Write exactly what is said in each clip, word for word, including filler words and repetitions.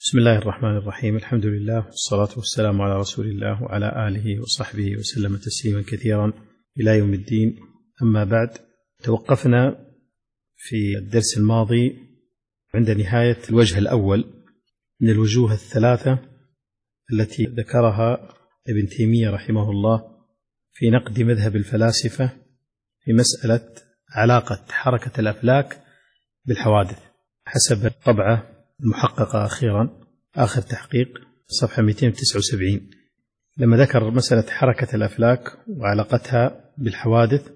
بسم الله الرحمن الرحيم. الحمد لله والصلاة والسلام على رسول الله وعلى آله وصحبه وسلم تسليما كثيرا إلى يوم الدين. أما بعد، توقفنا في الدرس الماضي عند نهاية الوجه الأول من الوجوه الثلاثة التي ذكرها ابن تيمية رحمه الله في نقد مذهب الفلاسفة في مسألة علاقة حركة الأفلاك بالحوادث حسب الطبعة المحققة أخيرا آخر تحقيق صفحة مئتين وتسعة وسبعين، لما ذكر مسألة حركة الأفلاك وعلاقتها بالحوادث،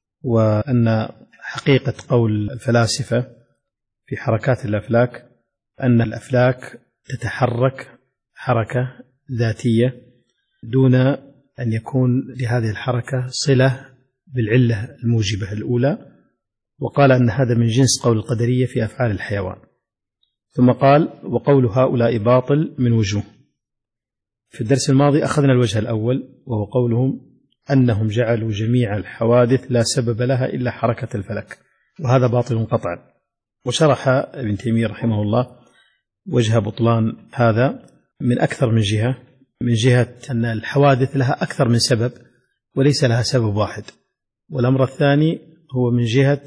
وأن حقيقة قول الفلاسفة في حركات الأفلاك أن الأفلاك تتحرك حركة ذاتية دون أن يكون لهذه الحركة صلة بالعلة الموجبة الأولى، وقال أن هذا من جنس قول القدرية في أفعال الحيوان. ثم قال: وقول هؤلاء باطل من وجوه. في الدرس الماضي أخذنا الوجه الأول، وهو قولهم أنهم جعلوا جميع الحوادث لا سبب لها إلا حركة الفلك، وهذا باطل قطعا. وشرح ابن تيمية رحمه الله وجه بطلان هذا من أكثر من جهة، من جهة أن الحوادث لها أكثر من سبب وليس لها سبب واحد، والأمر الثاني هو من جهة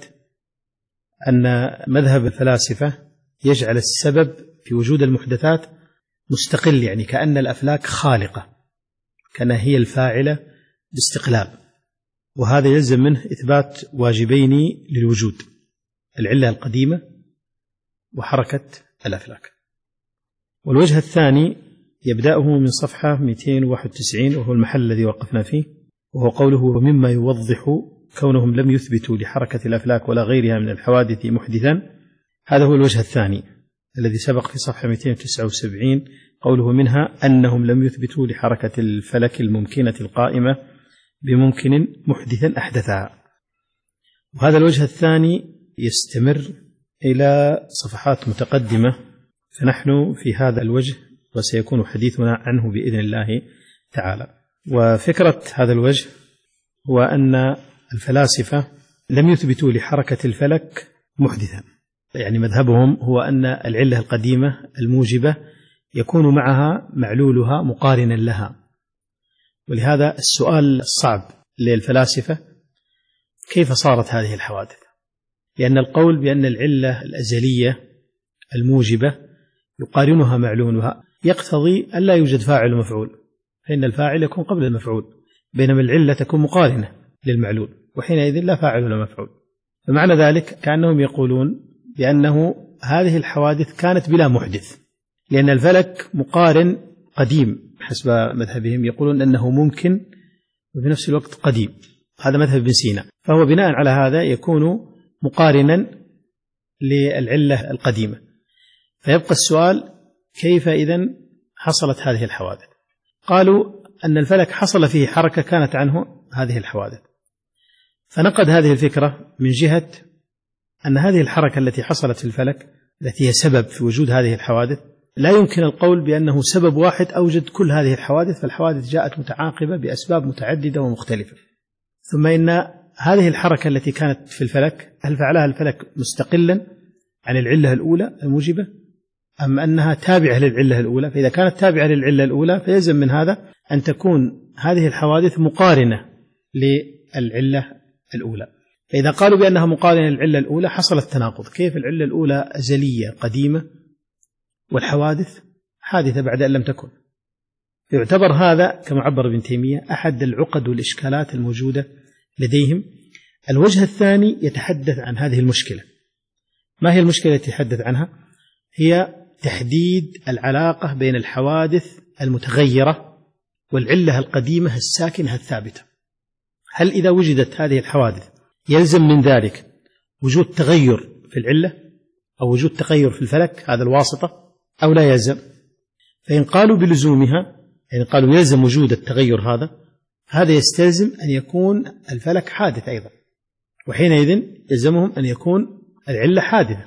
أن مذهب الفلاسفة يجعل السبب في وجود المحدثات مستقل، يعني كأن الأفلاك خالقة، كأنها هي الفاعلة باستقلال، وهذا يلزم منه إثبات واجبين للوجود: العلة القديمة وحركة الأفلاك. والوجه الثاني يبدأه من صفحة مئتين وواحد وتسعين، وهو المحل الذي وقفنا فيه، وهو قوله: ومما يوضح كونهم لم يثبتوا لحركة الأفلاك ولا غيرها من الحوادث محدثا. هذا هو الوجه الثاني الذي سبق في صفحة مئتين وتسعة وسبعين، قوله: منها أنهم لم يثبتوا لحركة الفلك الممكنة القائمة بممكن محدثا أحدثها. وهذا الوجه الثاني يستمر إلى صفحات متقدمة، فنحن في هذا الوجه وسيكون حديثنا عنه بإذن الله تعالى. وفكرة هذا الوجه هو أن الفلاسفة لم يثبتوا لحركة الفلك محدثا، يعني مذهبهم هو أن العلة القديمة الموجبة يكون معها معلولها مقارنا لها. ولهذا السؤال الصعب للفلاسفة: كيف صارت هذه الحوادث؟ لأن القول بأن العلة الأزلية الموجبة يقارنها معلولها يقتضي أن لا يوجد فاعل ومفعول، فإن الفاعل يكون قبل المفعول، بينما العلة تكون مقارنة للمعلول، وحينئذ لا فاعل ولا مفعول. فمعنى ذلك كأنهم يقولون بأنه هذه الحوادث كانت بلا محدث، لأن الفلك مقارن قديم حسب مذهبهم، يقولون أنه ممكن وفي نفس الوقت قديم، هذا مذهب ابن سينا، فهو بناء على هذا يكون مقارنا للعلة القديمة. فيبقى السؤال: كيف إذن حصلت هذه الحوادث؟ قالوا أن الفلك حصل فيه حركة كانت عنه هذه الحوادث، فنقد هذه الفكرة من جهة أن هذه الحركة التي حصلت في الفلك التي هي سبب في وجود هذه الحوادث لا يمكن القول بأنه سبب واحد أوجد كل هذه الحوادث، فالحوادث جاءت متعاقبة بأسباب متعددة ومختلفة. ثم إن هذه الحركة التي كانت في الفلك هل فعلها الفلك مستقلا عن العلة الأولى الموجبة أم أنها تابعة للعلة الأولى؟ فإذا كانت تابعة للعلة الأولى فيلزم من هذا أن تكون هذه الحوادث مقارنة للعلة الأولى. فإذا قالوا بأنها مقارنة للعلة الأولى حصل التناقض: كيف العلة الأولى أزلية قديمة والحوادث حادثة بعد أن لم تكن؟ يعتبر هذا كما عبر ابن تيمية أحد العقد والإشكالات الموجودة لديهم. الوجه الثاني يتحدث عن هذه المشكلة. ما هي المشكلة التي يتحدث عنها؟ هي تحديد العلاقة بين الحوادث المتغيرة والعلة القديمة الساكنة الثابتة. هل إذا وجدت هذه الحوادث يلزم من ذلك وجود تغير في العلة أو وجود تغير في الفلك هذا الواسطة أو لا يلزم؟ فإن قالوا بلزومها، يعني قالوا يلزم وجود التغير هذا، هذا يستلزم أن يكون الفلك حادث أيضا، وحينئذ يلزمهم أن يكون العلة حادثة.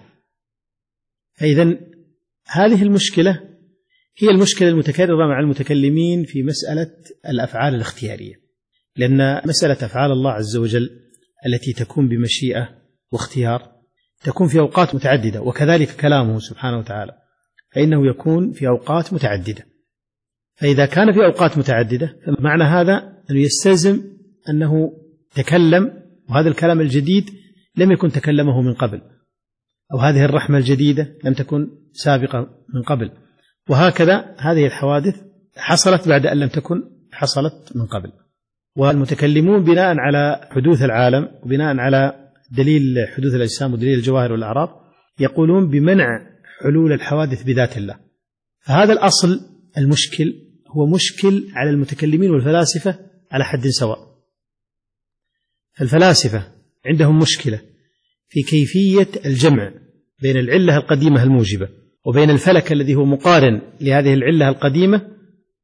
فإذا هذه المشكلة هي المشكلة المتكررة مع المتكلمين في مسألة الأفعال الاختيارية، لأن مسألة أفعال الله عز وجل التي تكون بمشيئة واختيار تكون في أوقات متعددة، وكذلك كلامه سبحانه وتعالى، فإنه يكون في أوقات متعددة. فإذا كان في أوقات متعددة فمعنى هذا أنه يستلزم أنه تكلم، وهذا الكلام الجديد لم يكن تكلمه من قبل، أو هذه الرحمة الجديدة لم تكن سابقة من قبل، وهكذا هذه الحوادث حصلت بعد أن لم تكن حصلت من قبل. والمتكلمون بناء على حدوث العالم وبناء على دليل حدوث الأجسام ودليل الجواهر والأعراض يقولون بمنع حلول الحوادث بذات الله. فهذا الأصل المشكل هو مشكل على المتكلمين والفلاسفة على حد سواء. فالفلاسفة عندهم مشكلة في كيفية الجمع بين العلة القديمة الموجبة وبين الفلك الذي هو مقارن لهذه العلة القديمة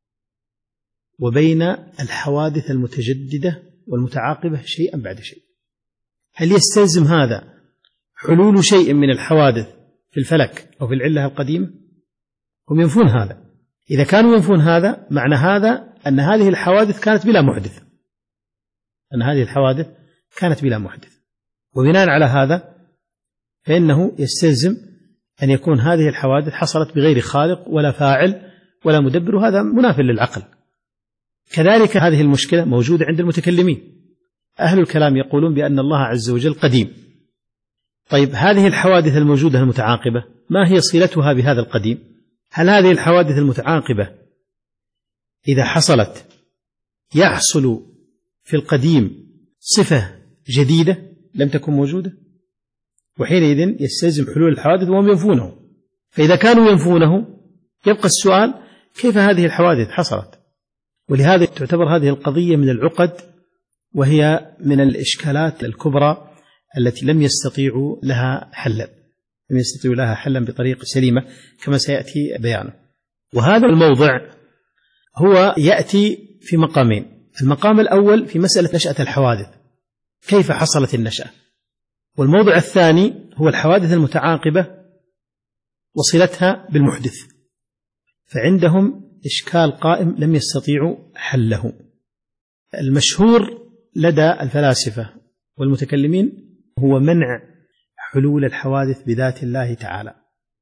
وبين الحوادث المتجددة والمتعاقبة شيئا بعد شيء. هل يستلزم هذا حلول شيء من الحوادث في الفلك أو في العلة القديمة؟ هم ينفون هذا. إذا كانوا ينفون هذا معنى هذا أن هذه الحوادث كانت بلا محدث، أن هذه الحوادث كانت بلا محدث، وبناء على هذا فإنه يستلزم أن يكون هذه الحوادث حصلت بغير خالق ولا فاعل ولا مدبر، وهذا مناف للعقل. كذلك هذه المشكلة موجودة عند المتكلمين. أهل الكلام يقولون بأن الله عز وجل قديم. طيب هذه الحوادث الموجودة المتعاقبة ما هي صلتها بهذا القديم؟ هل هذه الحوادث المتعاقبة إذا حصلت يحصل في القديم صفة جديدة لم تكن موجودة؟ وحينئذ يستلزم حلول الحوادث وهم ينفونه. فإذا كانوا ينفونه يبقى السؤال كيف هذه الحوادث حصلت؟ ولهذا تعتبر هذه القضية من العقد، وهي من الإشكالات الكبرى التي لم يستطيعوا لها حلا لم يستطيعوا لها حلا بطريقة سليمة كما سيأتي بيانه. وهذا الموضع هو يأتي في مقامين. المقام الأول في مسألة نشأة الحوادث، كيف حصلت النشأة، والموضع الثاني هو الحوادث المتعاقبة وصلتها بالمحدث. فعندهم إشكال قائم لم يستطيعوا حله. المشهور لدى الفلاسفة والمتكلمين هو منع حلول الحوادث بذات الله تعالى،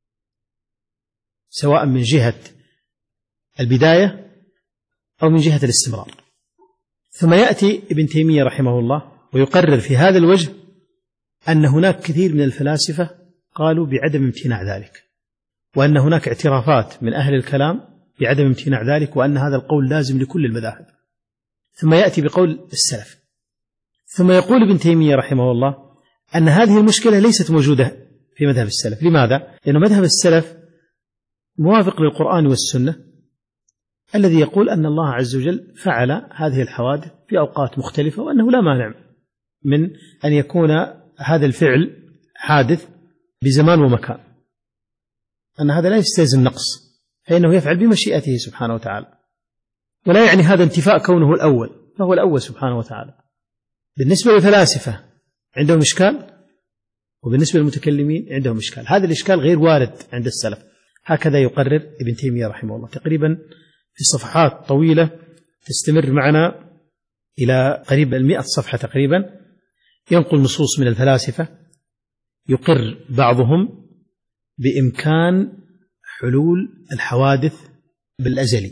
سواء من جهة البداية أو من جهة الاستمرار. ثم يأتي ابن تيمية رحمه الله ويقرر في هذا الوجه أن هناك كثير من الفلاسفة قالوا بعدم امتناع ذلك، وأن هناك اعترافات من أهل الكلام بعدم امتناع ذلك، وأن هذا القول لازم لكل المذاهب. ثم يأتي بقول السلف. ثم يقول ابن تيمية رحمه الله أن هذه المشكلة ليست موجودة في مذهب السلف. لماذا؟ لأن مذهب السلف موافق للقرآن والسنة الذي يقول أن الله عز وجل فعل هذه الحوادث في أوقات مختلفة، وأنه لا مانع من أن يكون هذا الفعل حادث بزمان ومكان، أن هذا لا يستلزم نقص، فإنه يفعل بمشيئته سبحانه وتعالى. ولا يعني هذا انتفاء كونه الأول، فهو الأول سبحانه وتعالى. بالنسبة للفلاسفة عندهم إشكال، وبالنسبة للمتكلمين عندهم إشكال. هذا الإشكال غير وارد عند السلف. هكذا يقرر ابن تيمية رحمه الله تقريبا في صفحات طويلة تستمر معنا إلى قريب المئة صفحة تقريبا، ينقل نصوص من الفلاسفة يقر بعضهم بإمكان حلول الحوادث بالأزلي،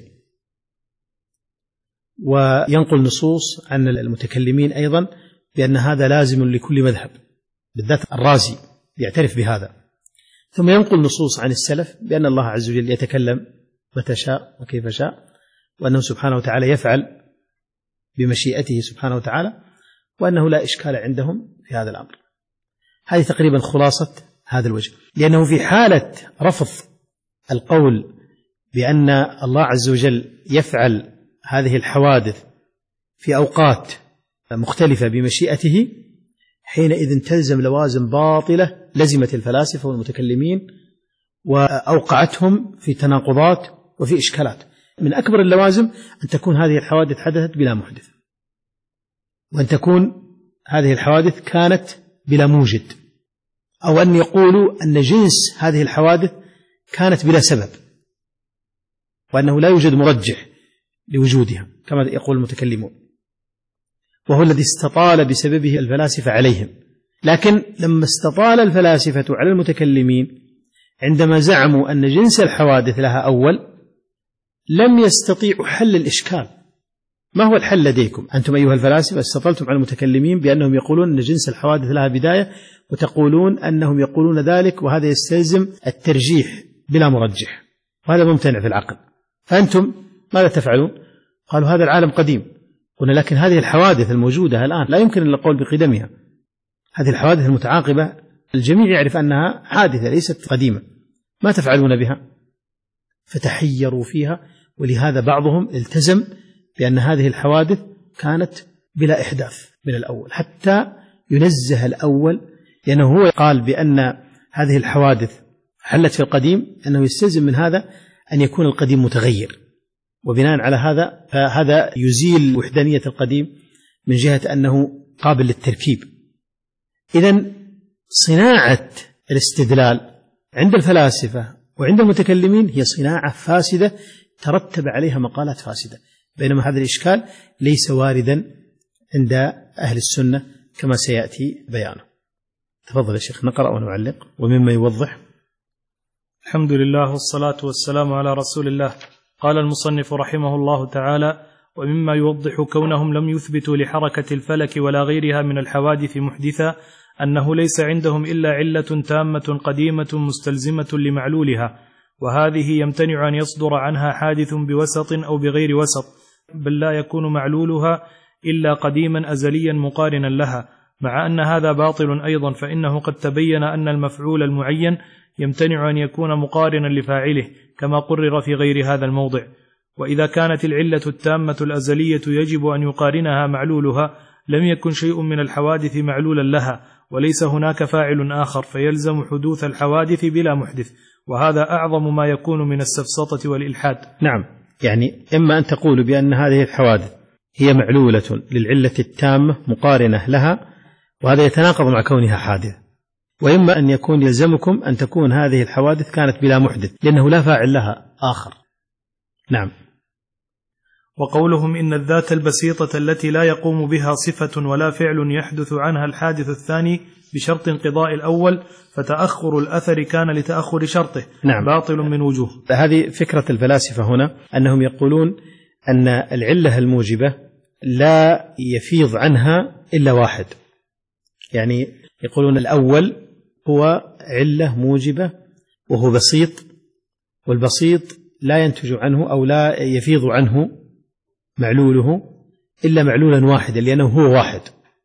وينقل نصوص عن المتكلمين أيضا بأن هذا لازم لكل مذهب، بالذات الرازي يعترف بهذا. ثم ينقل نصوص عن السلف بأن الله عز وجل يتكلم متى شاء وكيف شاء، وأنه سبحانه وتعالى يفعل بمشيئته سبحانه وتعالى، وأنه لا إشكال عندهم في هذا الأمر. هذه تقريبا خلاصة هذا الوجه. لأنه في حالة رفض القول بأن الله عز وجل يفعل هذه الحوادث في أوقات مختلفة بمشيئته، حينئذ تلزم لوازم باطلة لزمت الفلاسفة والمتكلمين وأوقعتهم في تناقضات وفي إشكالات. من أكبر اللوازم أن تكون هذه الحوادث حدثت بلا محدث، وأن تكون هذه الحوادث كانت بلا موجد، أو أن يقولوا أن جنس هذه الحوادث كانت بلا سبب، وأنه لا يوجد مرجح لوجودها كما يقول المتكلمون، وهو الذي استطال بسببه الفلاسفة عليهم. لكن لما استطال الفلاسفة على المتكلمين عندما زعموا أن جنس الحوادث لها أول لم يستطيعوا حل الإشكال. ما هو الحل لديكم أنتم أيها الفلاسفة؟ استطلتم على المتكلمين بأنهم يقولون أن جنس الحوادث لها بداية، وتقولون أنهم يقولون ذلك، وهذا يستلزم الترجيح بلا مرجح، وهذا ممتنع في العقل. فأنتم ماذا تفعلون؟ قالوا هذا العالم قديم. قلنا لكن هذه الحوادث الموجودة الآن لا يمكن القول بقدمها، هذه الحوادث المتعاقبة الجميع يعرف أنها حادثة ليست قديمة، ما تفعلون بها؟ فتحيروا فيها، ولهذا بعضهم التزم بأن هذه الحوادث كانت بلا إحداث من الأول حتى ينزه الأول، لأنه هو قال بأن هذه الحوادث حلت في القديم، أنه يستلزم من هذا أن يكون القديم متغير، وبناء على هذا فهذا يزيل وحدانية القديم من جهة أنه قابل للتركيب. إذن صناعة الاستدلال عند الفلاسفة وعند المتكلمين هي صناعة فاسدة ترتب عليها مقالات فاسدة، بينما هذا الإشكال ليس واردا عند أهل السنة كما سيأتي بيانه. تفضل يا شيخ نقرأ ونعلق. ومما يوضح. الحمد لله والصلاة والسلام على رسول الله. قال المصنف رحمه الله تعالى: ومما يوضح كونهم لم يثبتوا لحركة الفلك ولا غيرها من الحوادث محدثة أنه ليس عندهم إلا علة تامة قديمة مستلزمة لمعلولها، وهذه يمتنع أن يصدر عنها حادث بوسط أو بغير وسط، بل لا يكون معلولها إلا قديما أزليا مقارنا لها، مع أن هذا باطل أيضا، فإنه قد تبين أن المفعول المعين يمتنع أن يكون مقارنا لفاعله كما قرر في غير هذا الموضع. وإذا كانت العلة التامة الأزلية يجب أن يقارنها معلولها، لم يكن شيء من الحوادث معلولا لها، وليس هناك فاعل آخر، فيلزم حدوث الحوادث بلا محدث، وهذا أعظم ما يكون من السفسطة والإلحاد. نعم، يعني إما أن تقول بأن هذه الحوادث هي معلولة للعلة التامة مقارنة لها، وهذا يتناقض مع كونها حادثة، وإما أن يكون يلزمكم أن تكون هذه الحوادث كانت بلا محدث لأنه لا فاعل لها آخر. نعم. وقولهم إن الذات البسيطة التي لا يقوم بها صفة ولا فعل يحدث عنها الحادث الثاني بشرط انقضاء الأول، فتأخر الأثر كان لتأخر شرطه. نعم. باطل من وجوه. هذه فكرة الفلاسفة هنا، أنهم يقولون أن العلة الموجبة لا يفيض عنها إلا واحد، يعني يقولون الأول هو علة موجبة وهو بسيط، والبسيط لا ينتج عنه أو لا يفيض عنه معلوله إلا معلولا واحدا لأنه هو واحد،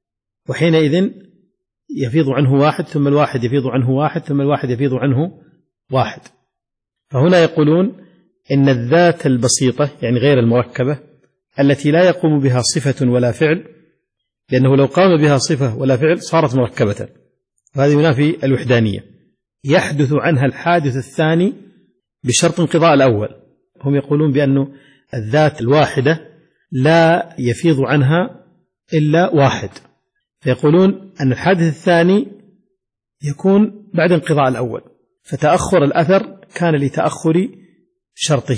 وحينئذ يفيض عنه واحد ثم الواحد يفيض عنه واحد ثم الواحد يفيض عنه واحد. فهنا يقولون إن الذات البسيطة يعني غير المركبة التي لا يقوم بها صفة ولا فعل، لأنه لو قام بها صفة ولا فعل صارت مركبة، وهذا ينافي الوحدانية، يحدث عنها الحادث الثاني بشرط انقضاء الأول. هم يقولون بأن الذات الواحدة لا يفيض عنها إلا واحد، فيقولون أن الحادث الثاني يكون بعد انقضاء الأول، فتأخر الأثر كان لتأخر شرطه،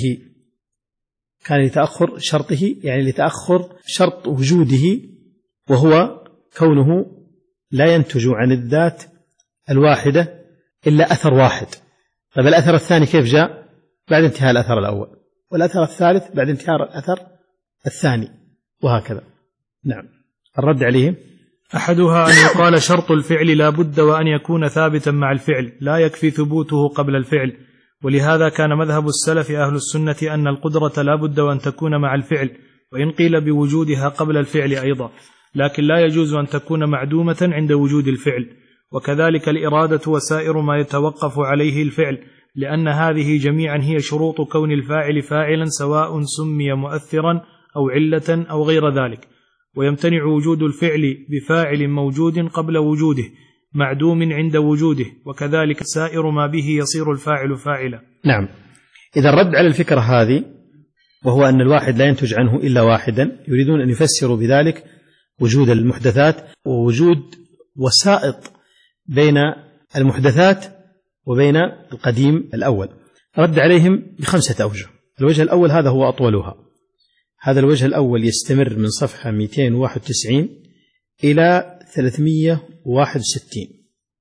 كان لتأخر شرطه يعني لتأخر شرط وجوده، وهو كونه لا ينتج عن الذات الواحدة إلا أثر واحد. طيب الأثر الثاني كيف جاء؟ بعد انتهاء الأثر الأول، والأثر الثالث بعد انتهاء الأثر الثاني، وهكذا. نعم. الرد عليهم: أحدها أن يقال شرط الفعل لا بد وأن يكون ثابتا مع الفعل، لا يكفي ثبوته قبل الفعل، ولهذا كان مذهب السلف أهل السنة أن القدرة لا بد وأن تكون مع الفعل، وإن قيل بوجودها قبل الفعل أيضا، لكن لا يجوز أن تكون معدومة عند وجود الفعل. وكذلك الإرادة وسائر ما يتوقف عليه الفعل، لأن هذه جميعا هي شروط كون الفاعل فاعلا، سواء سمي مؤثرا أو علة أو غير ذلك. ويمتنع وجود الفعل بفاعل موجود قبل وجوده، معدوم عند وجوده، وكذلك سائر ما به يصير الفاعل فاعلا. نعم. إذا الرد على الفكرة هذه، وهو أن الواحد لا ينتج عنه إلا واحدا، يريدون أن يفسروا بذلك وجود المحدثات ووجود وسائط بين المحدثات وبين القديم الأول. رد عليهم بخمسة أوجه. الوجه الأول هذا هو أطولها، هذا الوجه الأول يستمر من صفحة مئتين وواحد وتسعين إلى ثلاثمئة وواحد وستين،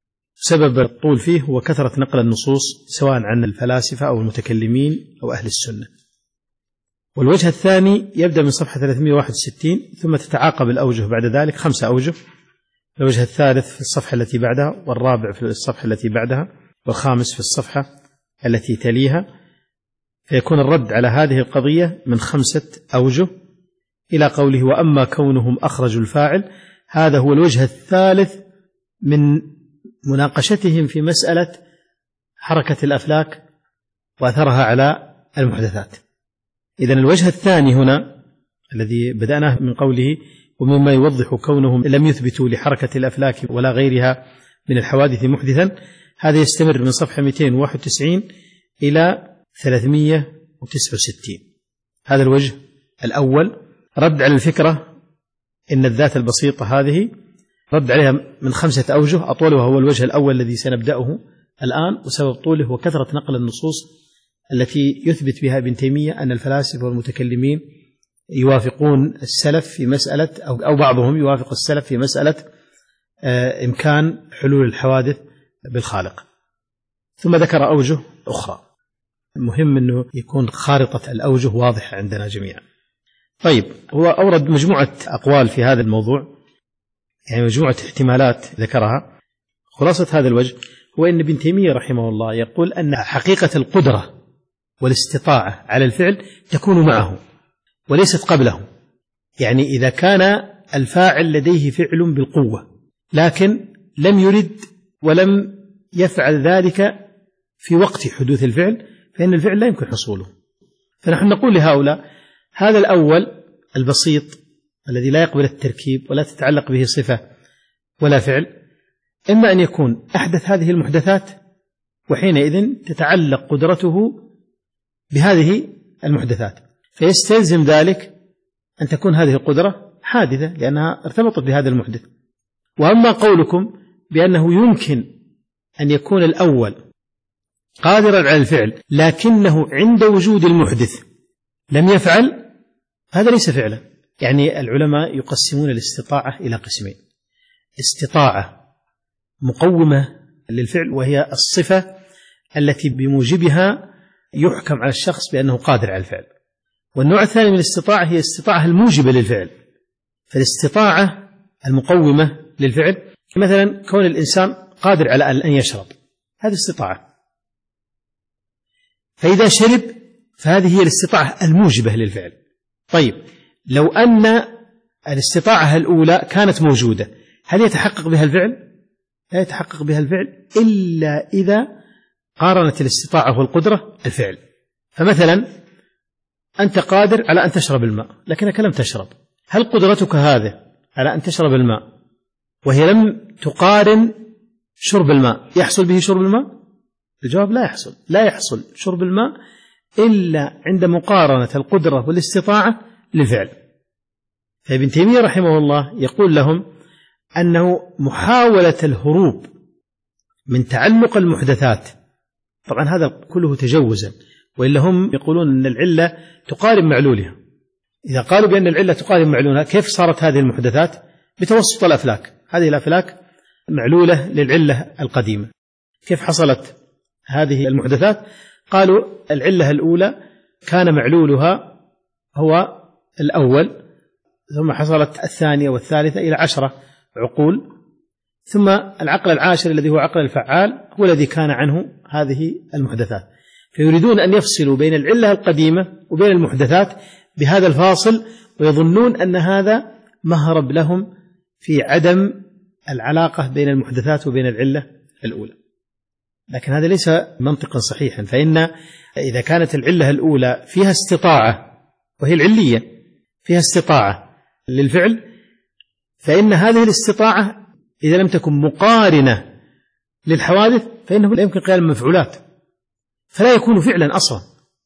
سبب الطول فيه هو كثرة نقل النصوص سواء عن الفلاسفة أو المتكلمين أو أهل السنة. والوجه الثاني يبدأ من صفحة ثلاثمائة وواحد وستين ثم تتعاقب الأوجه بعد ذلك خمسة أوجه. الوجه الثالث في الصفحة التي بعدها، والرابع في الصفحة التي بعدها، والخامس في الصفحة التي تليها، فيكون الرد على هذه القضية من خمسة أوجه إلى قوله وأما كونهم أخرجوا الفاعل. هذا هو الوجه الثالث من مناقشتهم في مسألة حركة الأفلاك وأثرها على المحدثات. إذن الوجه الثاني هنا الذي بدأناه من قوله ومما يوضح كونهم لم يثبتوا لحركة الأفلاك ولا غيرها من الحوادث محدثا، هذا يستمر من صفحة مئتين وواحد وتسعين إلى ثلاثمائة وتسعة وستين. هذا الوجه الأول رد على الفكرة إن الذات البسيطة هذه، رد عليها من خمسة أوجه، أطولها هو الوجه الأول الذي سنبدأه الآن، وسبب طوله هو كثرة نقل النصوص التي يثبت بها ابن تيمية أن الفلاسفة والمتكلمين يوافقون السلف في مسألة أو بعضهم يوافق السلف في مسألة إمكان حلول الحوادث بالخالق. ثم ذكر أوجه أخرى، مهم أنه يكون خارطة الأوجه واضحة عندنا جميعا. طيب، هو أورد مجموعة أقوال في هذا الموضوع، يعني مجموعة احتمالات ذكرها. خلاصة هذا الوجه هو أن ابن تيمية رحمه الله يقول أن حقيقة القدرة والاستطاعة على الفعل تكون معه وليست قبله. يعني إذا كان الفاعل لديه فعل بالقوة لكن لم يرد ولم يفعل ذلك في وقت حدوث الفعل، فإن الفعل لا يمكن حصوله. فنحن نقول لهؤلاء هذا الأول البسيط الذي لا يقبل التركيب ولا تتعلق به صفة ولا فعل، إما أن يكون أحدث هذه المحدثات وحينئذ تتعلق قدرته بهذه المحدثات، فيستلزم ذلك أن تكون هذه القدرة حادثة لأنها ارتبطت بهذا المحدث. وأما قولكم بأنه يمكن أن يكون الأول قادرا على الفعل لكنه عند وجود المحدث لم يفعل، هذا ليس فعلا. يعني العلماء يقسمون الاستطاعة إلى قسمين: استطاعة مقومة للفعل وهي الصفة التي بموجبها يحكم على الشخص بأنه قادر على الفعل، والنوع الثاني من الاستطاعة هي الاستطاعة الموجبة للفعل. فالاستطاعة المقومة للفعل مثلا كون الإنسان قادر على أن يشرب، هذه استطاعة، فإذا شرب فهذه هي الاستطاعة الموجبة للفعل. طيب، لو أن الاستطاعة الأولى كانت موجودة هل يتحقق بها الفعل؟ لا يتحقق بها الفعل إلا إذا قارنت الاستطاعة والقدرة الفعل. فمثلا أنت قادر على أن تشرب الماء لكنك لم تشرب، هل قدرتك هذه على أن تشرب الماء وهي لم تقارن شرب الماء يحصل به شرب الماء؟ الجواب لا يحصل. لا يحصل شرب الماء إلا عند مقارنة القدرة والاستطاعة للفعل. فابن تيمية رحمه الله يقول لهم أنه محاولة الهروب من تعلق المحدثات، طبعا هذا كله تجوزا، وإلا هم يقولون أن العلة تقارن معلولها. إذا قالوا بأن العلة تقارن معلولها، كيف صارت هذه المحدثات؟ بتوسط الأفلاك. هذه الأفلاك معلولة للعلة القديمة. كيف حصلت هذه المحدثات؟ قالوا العلة الأولى كان معلولها هو الأول، ثم حصلت الثانية والثالثة إلى عشرة عقول، ثم العقل العاشر الذي هو عقل الفعال هو الذي كان عنه هذه المحدثات. فيريدون أن يفصلوا بين العلة القديمة وبين المحدثات بهذا الفاصل، ويظنون أن هذا مهرب لهم في عدم العلاقة بين المحدثات وبين العلة الأولى. لكن هذا ليس منطقا صحيحا، فإن إذا كانت العلة الأولى فيها استطاعة وهي العلية فيها استطاعة للفعل، فإن هذه الاستطاعة إذا لم تكن مقارنة للحوادث فإنه لا يمكن قيام المفعولات، فلا يكون فعلا أصلا.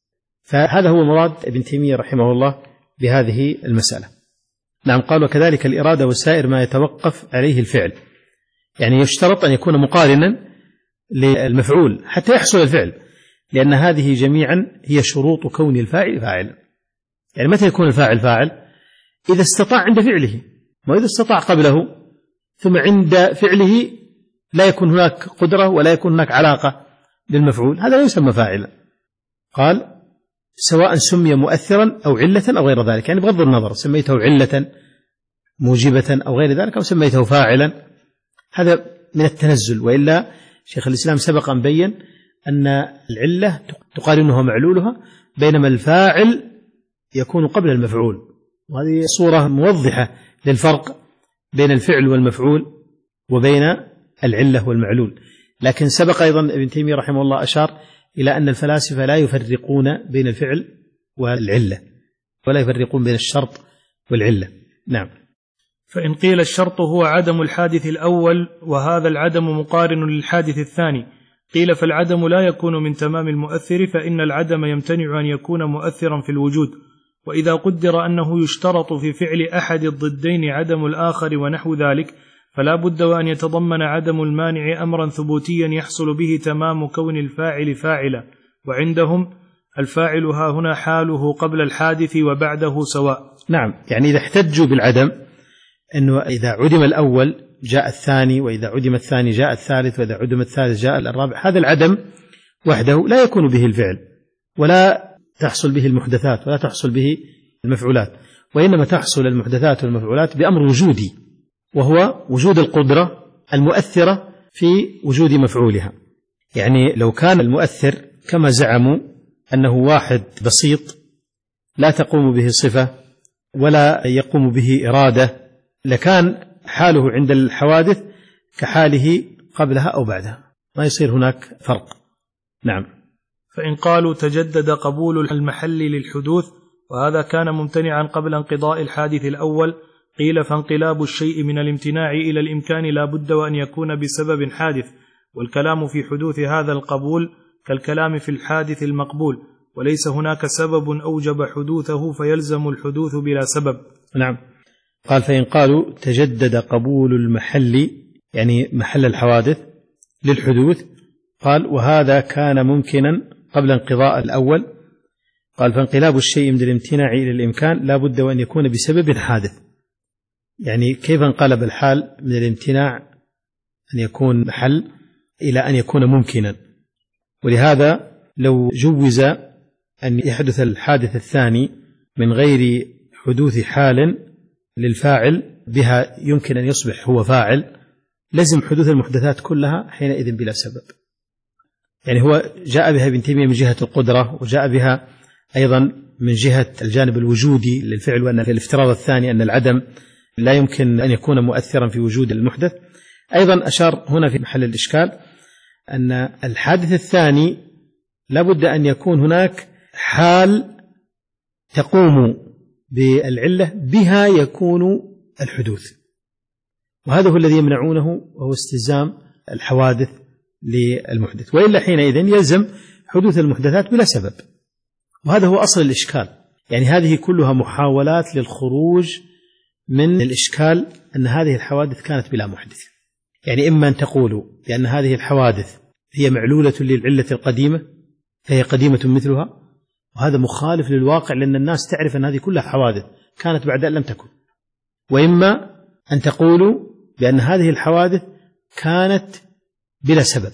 فهذا هو مراد ابن تيمية رحمه الله بهذه المسألة. نعم، قال وكذلك الإرادة وسائر ما يتوقف عليه الفعل، يعني يشترط أن يكون مقارنا للمفعول حتى يحصل الفعل، لأن هذه جميعا هي شروط كون الفاعل فاعل. يعني متى يكون الفاعل فاعل؟ إذا استطاع عند فعله، وإذا استطاع قبله ثم عند فعله لا يكون هناك قدرة ولا يكون هناك علاقة بالمفعول، هذا لا يسمى فاعلا. قال سواء سمي مؤثرا أو علة أو غير ذلك، يعني بغض النظر سميته علة موجبة أو غير ذلك أو سميته فاعلا، هذا من التنزل. وإلا شيخ الإسلام سبق أن بين أن العلة تقارنها معلولها، بينما الفاعل يكون قبل المفعول، وهذه صورة موضحة للفرق بين الفعل والمفعول وبين العلة والمعلول. لكن سبق أيضا ابن تيمية رحمه الله أشار إلى أن الفلاسفة لا يفرقون بين الفعل والعلة، ولا يفرقون بين الشرط والعلة. نعم. فإن قيل الشرط هو عدم الحادث الأول وهذا العدم مقارن للحادث الثاني، قيل فالعدم لا يكون من تمام المؤثر، فإن العدم يمتنع أن يكون مؤثرا في الوجود. وإذا قدر أنه يشترط في فعل أحد الضدين عدم الآخر ونحو ذلك، فلا بد وأن يتضمن عدم المانع أمرا ثبوتيا يحصل به تمام كون الفاعل فاعلا، وعندهم الفاعل ها هنا حاله قبل الحادث وبعده سواء. نعم، يعني إذا احتجوا بالعدم أنه إذا عدم الأول جاء الثاني، وإذا عدم الثاني جاء الثالث، وإذا عدم الثالث جاء الرابع، هذا العدم وحده لا يكون به الفعل ولا تحصل به المحدثات ولا تحصل به المفعولات، وإنما تحصل المحدثات والمفعولات بأمر وجودي، وهو وجود القدرة المؤثرة في وجود مفعولها. يعني لو كان المؤثر كما زعموا أنه واحد بسيط لا تقوم به صفة ولا يقوم به إرادة، لكان حاله عند الحوادث كحاله قبلها أو بعدها، ما يصير هناك فرق. نعم. فإن قالوا تجدد قبول المحل للحدوث وهذا كان ممتنعا قبل انقضاء الحادث الأول، قيل فانقلاب الشيء من الامتناع إلى الإمكان لا بد وأن يكون بسبب حادث، والكلام في حدوث هذا القبول كالكلام في الحادث المقبول، وليس هناك سبب أوجب حدوثه فيلزم الحدوث بلا سبب. نعم. قال فإن قالوا تجدد قبول المحل، يعني محل الحوادث للحدوث، قال وهذا كان ممكنا قبل انقضاء الأول، قال فانقلاب الشيء من الامتناع إلى الإمكان لا بد وأن يكون بسبب حادث. يعني كيف انقلب الحال من الامتناع أن يكون محل إلى أن يكون ممكنا؟ ولهذا لو جوز أن يحدث الحادث الثاني من غير حدوث حال للفاعل بها يمكن أن يصبح هو فاعل، لازم حدوث المحدثات كلها حينئذ بلا سبب. يعني هو جاء بها ابن تيمية من جهة القدرة، وجاء بها أيضا من جهة الجانب الوجودي للفعل، وأن في الافتراض الثاني أن العدم لا يمكن أن يكون مؤثرا في وجود المحدث. أيضا أشار هنا في محل الإشكال أن الحادث الثاني لابد أن يكون هناك حال تقوم بالعلة بها يكون الحدوث، وهذا هو الذي يمنعونه، وهو استلزام الحوادث للمحدث، وإلا حينئذ يلزم حدوث المحدثات بلا سبب، وهذا هو أصل الإشكال. يعني هذه كلها محاولات للخروج من الإشكال أن هذه الحوادث كانت بلا محدث. يعني إما أن تقولوا بأن هذه الحوادث هي معلولة للعلة القديمة فهي قديمة مثلها، وهذا مخالف للواقع، لأن الناس تعرف أن هذه كلها حوادث كانت بعد أن لم تكن. وإما أن تقولوا بأن هذه الحوادث كانت بلا سبب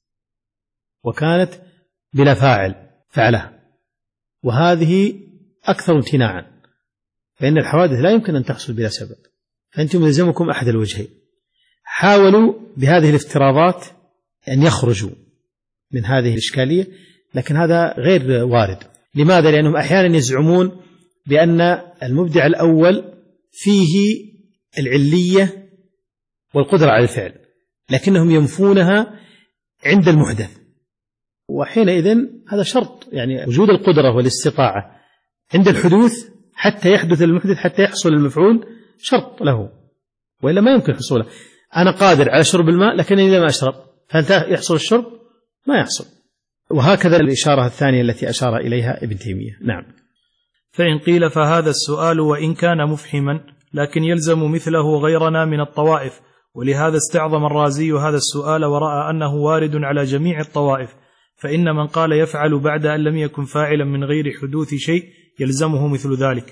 وكانت بلا فاعل فعلها، وهذه أكثر امتناعا، فإن الحوادث لا يمكن أن تحصل بلا سبب، فأنتم يلزمكم أحد الوجهين. حاولوا بهذه الافتراضات أن يخرجوا من هذه الإشكالية، لكن هذا غير وارد. لماذا؟ لأنهم أحيانا يزعمون بأن المبدع الأول فيه العلية والقدرة على الفعل، لكنهم ينفونها عند المحدث، وحينئذ هذا شرط، يعني وجود القدرة والاستطاعة عند الحدوث حتى يحدث المحدث، حتى يحصل المفعول شرط له، وإلا ما يمكن حصوله. أنا قادر على شرب الماء لكنني لم أشرب، فهل يحصل الشرب؟ ما يحصل. وهكذا الإشارة الثانية التي أشار إليها ابن تيمية. نعم. فإن قيل فهذا السؤال وإن كان مفهما لكن يلزم مثله غيرنا من الطوائف، ولهذا استعظم الرازي هذا السؤال ورأى أنه وارد على جميع الطوائف، فإن من قال يفعل بعد أن لم يكن فاعلا من غير حدوث شيء يلزمه مثل ذلك.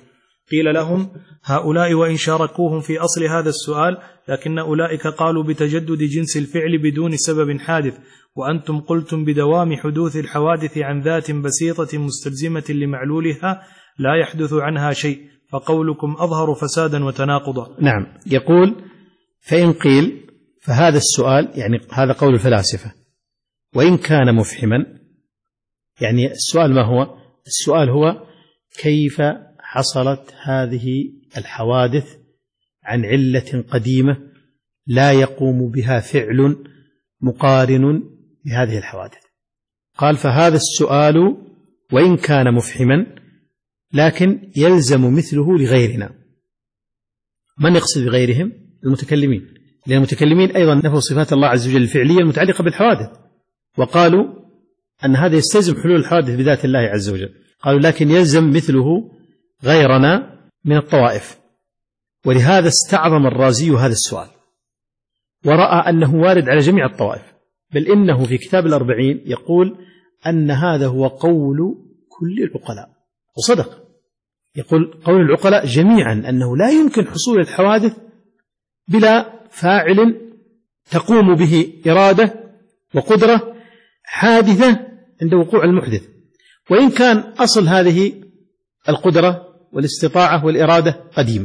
قيل لهم هؤلاء وإن شاركوهم في أصل هذا السؤال لكن أولئك قالوا بتجدد جنس الفعل بدون سبب حادث، وأنتم قلتم بدوام حدوث الحوادث عن ذات بسيطة مستلزمة لمعلولها لا يحدث عنها شيء، فقولكم أظهر فسادا وتناقضا. نعم، يقول فإن قيل فهذا السؤال، يعني هذا قول الفلاسفة، وإن كان مفحما، يعني السؤال ما هو؟ السؤال هو كيف حصلت هذه الحوادث عن علة قديمة لا يقوم بها فعل مقارن بهذه الحوادث. قال فهذا السؤال وإن كان مفحما لكن يلزم مثله لغيرنا. من يقصد بغيرهم؟ المتكلمين، لأن المتكلمين أيضا نفوا صفات الله عز وجل الفعلية المتعلقة بالحوادث، وقالوا أن هذا يستلزم حلول الحوادث بذات الله عز وجل. قالوا لكن يلزم مثله غيرنا من الطوائف، ولهذا استعظم الرازي هذا السؤال ورأى أنه وارد على جميع الطوائف، بل إنه في كتاب الأربعين يقول أن هذا هو قول كل العقلاء، وصدق، يقول قول العقلاء جميعا أنه لا يمكن حصول الحوادث بلا فاعل تقوم به إرادة وقدرة حادثة عند وقوع المحدث، وإن كان أصل هذه القدرة والاستطاعة والإرادة قديمة.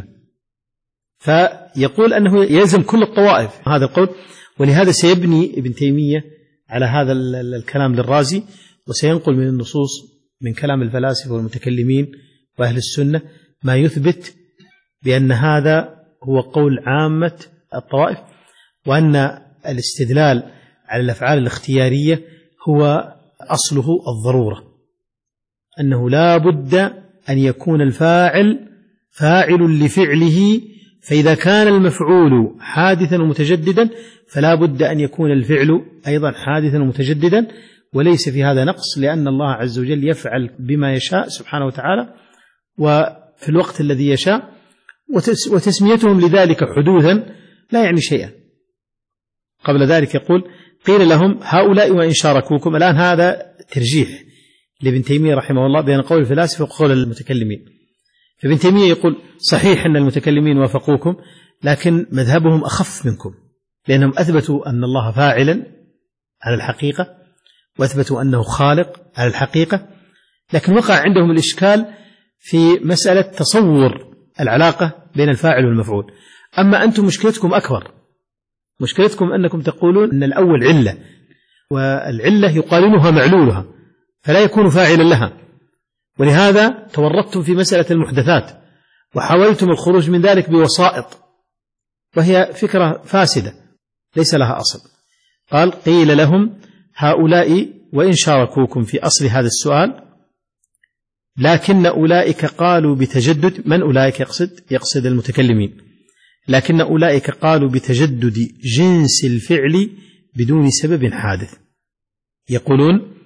فيقول أنه يلزم كل الطوائف هذا القول، ولهذا سيبني ابن تيمية على هذا الكلام للرازي، وسينقل من النصوص من كلام الفلاسفة والمتكلمين وأهل السنة ما يثبت بأن هذا هو قول عامة الطوائف، وأن الاستدلال على الأفعال الاختيارية هو أصله الضرورة، أنه لا بد أن يكون الفاعل فاعل لفعله، فإذا كان المفعول حادثا ومتجددا فلا بد أن يكون الفعل أيضا حادثا ومتجددا، وليس في هذا نقص، لأن الله عز وجل يفعل بما يشاء سبحانه وتعالى وفي الوقت الذي يشاء، وتسميتهم لذلك حدوثا لا يعني شيئا. قبل ذلك يقول قيل لهم هؤلاء وإن شاركوكم. الآن هذا ترجيح لابن تيمية رحمه الله بين قول الفلاسفة وقول المتكلمين. فابن تيمية يقول صحيح أن المتكلمين وافقوكم، لكن مذهبهم أخف منكم، لأنهم أثبتوا أن الله فاعلا على الحقيقة، وأثبتوا أنه خالق على الحقيقة، لكن وقع عندهم الإشكال في مسألة تصور العلاقة بين الفاعل والمفعول. أما أنتم مشكلتكم أكبر، مشكلتكم أنكم تقولون أن الأول علة، والعلة يقارنها معلولها فلا يكون فاعلا لها، ولهذا تورطتم في مسألة المحدثات وحاولتم الخروج من ذلك بوسائط، وهي فكرة فاسدة ليس لها أصل. قال قيل لهم هؤلاء وإن شاركوكم في أصل هذا السؤال لكن أولئك قالوا بتجدد. من أولئك يقصد؟ يقصد المتكلمين. لكن أولئك قالوا بتجدد جنس الفعل بدون سبب حادث، يقولون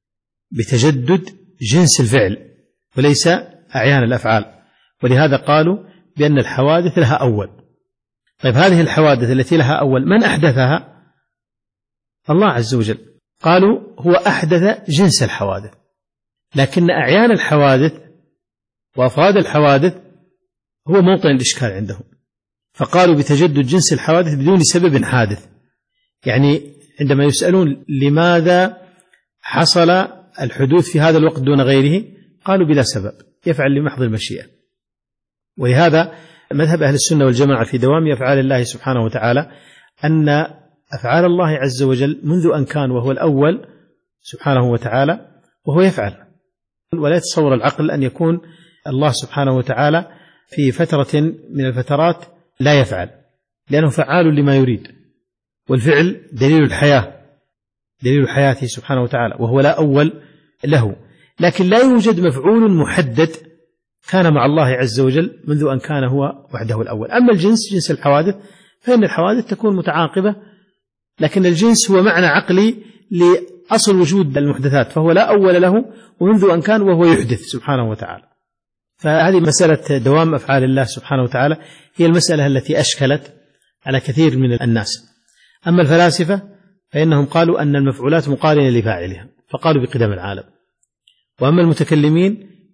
بتجدد جنس الفعل وليس أعيان الأفعال، ولهذا قالوا بأن الحوادث لها أول. طيب هذه الحوادث التي لها أول من أحدثها؟ الله عز وجل. قالوا هو أحدث جنس الحوادث، لكن أعيان الحوادث وأفراد الحوادث هو موطن الإشكال عندهم، فقالوا بتجدد جنس الحوادث بدون سبب حادث. يعني عندما يسألون لماذا حصل الحدوث في هذا الوقت دون غيره، قالوا بلا سبب، يفعل لمحض المشيئة. ولهذا مذهب أهل السنة والجماعة في دوام أفعال الله سبحانه وتعالى أن أفعال الله عز وجل منذ أن كان وهو الأول سبحانه وتعالى وهو يفعل، ولا يتصور العقل أن يكون الله سبحانه وتعالى في فترة من الفترات لا يفعل، لأنه فعال لما يريد، والفعل دليل الحياة، دليل حياته سبحانه وتعالى، وهو لا أول له. لكن لا يوجد مفعول محدد كان مع الله عز وجل منذ أن كان هو وحده الأول. أما الجنس جنس الحوادث فإن الحوادث تكون متعاقبة، لكن الجنس هو معنى عقلي لأصل وجود المحدثات، فهو لا أول له ومنذ أن كان وهو يحدث سبحانه وتعالى. فهذه مسألة دوام أفعال الله سبحانه وتعالى هي المسألة التي أشكلت على كثير من الناس. أما الفلاسفة فإنهم قالوا أن المفعولات مقارنة لفاعلها، فقالوا بقدم العالم. وأما المتكلمين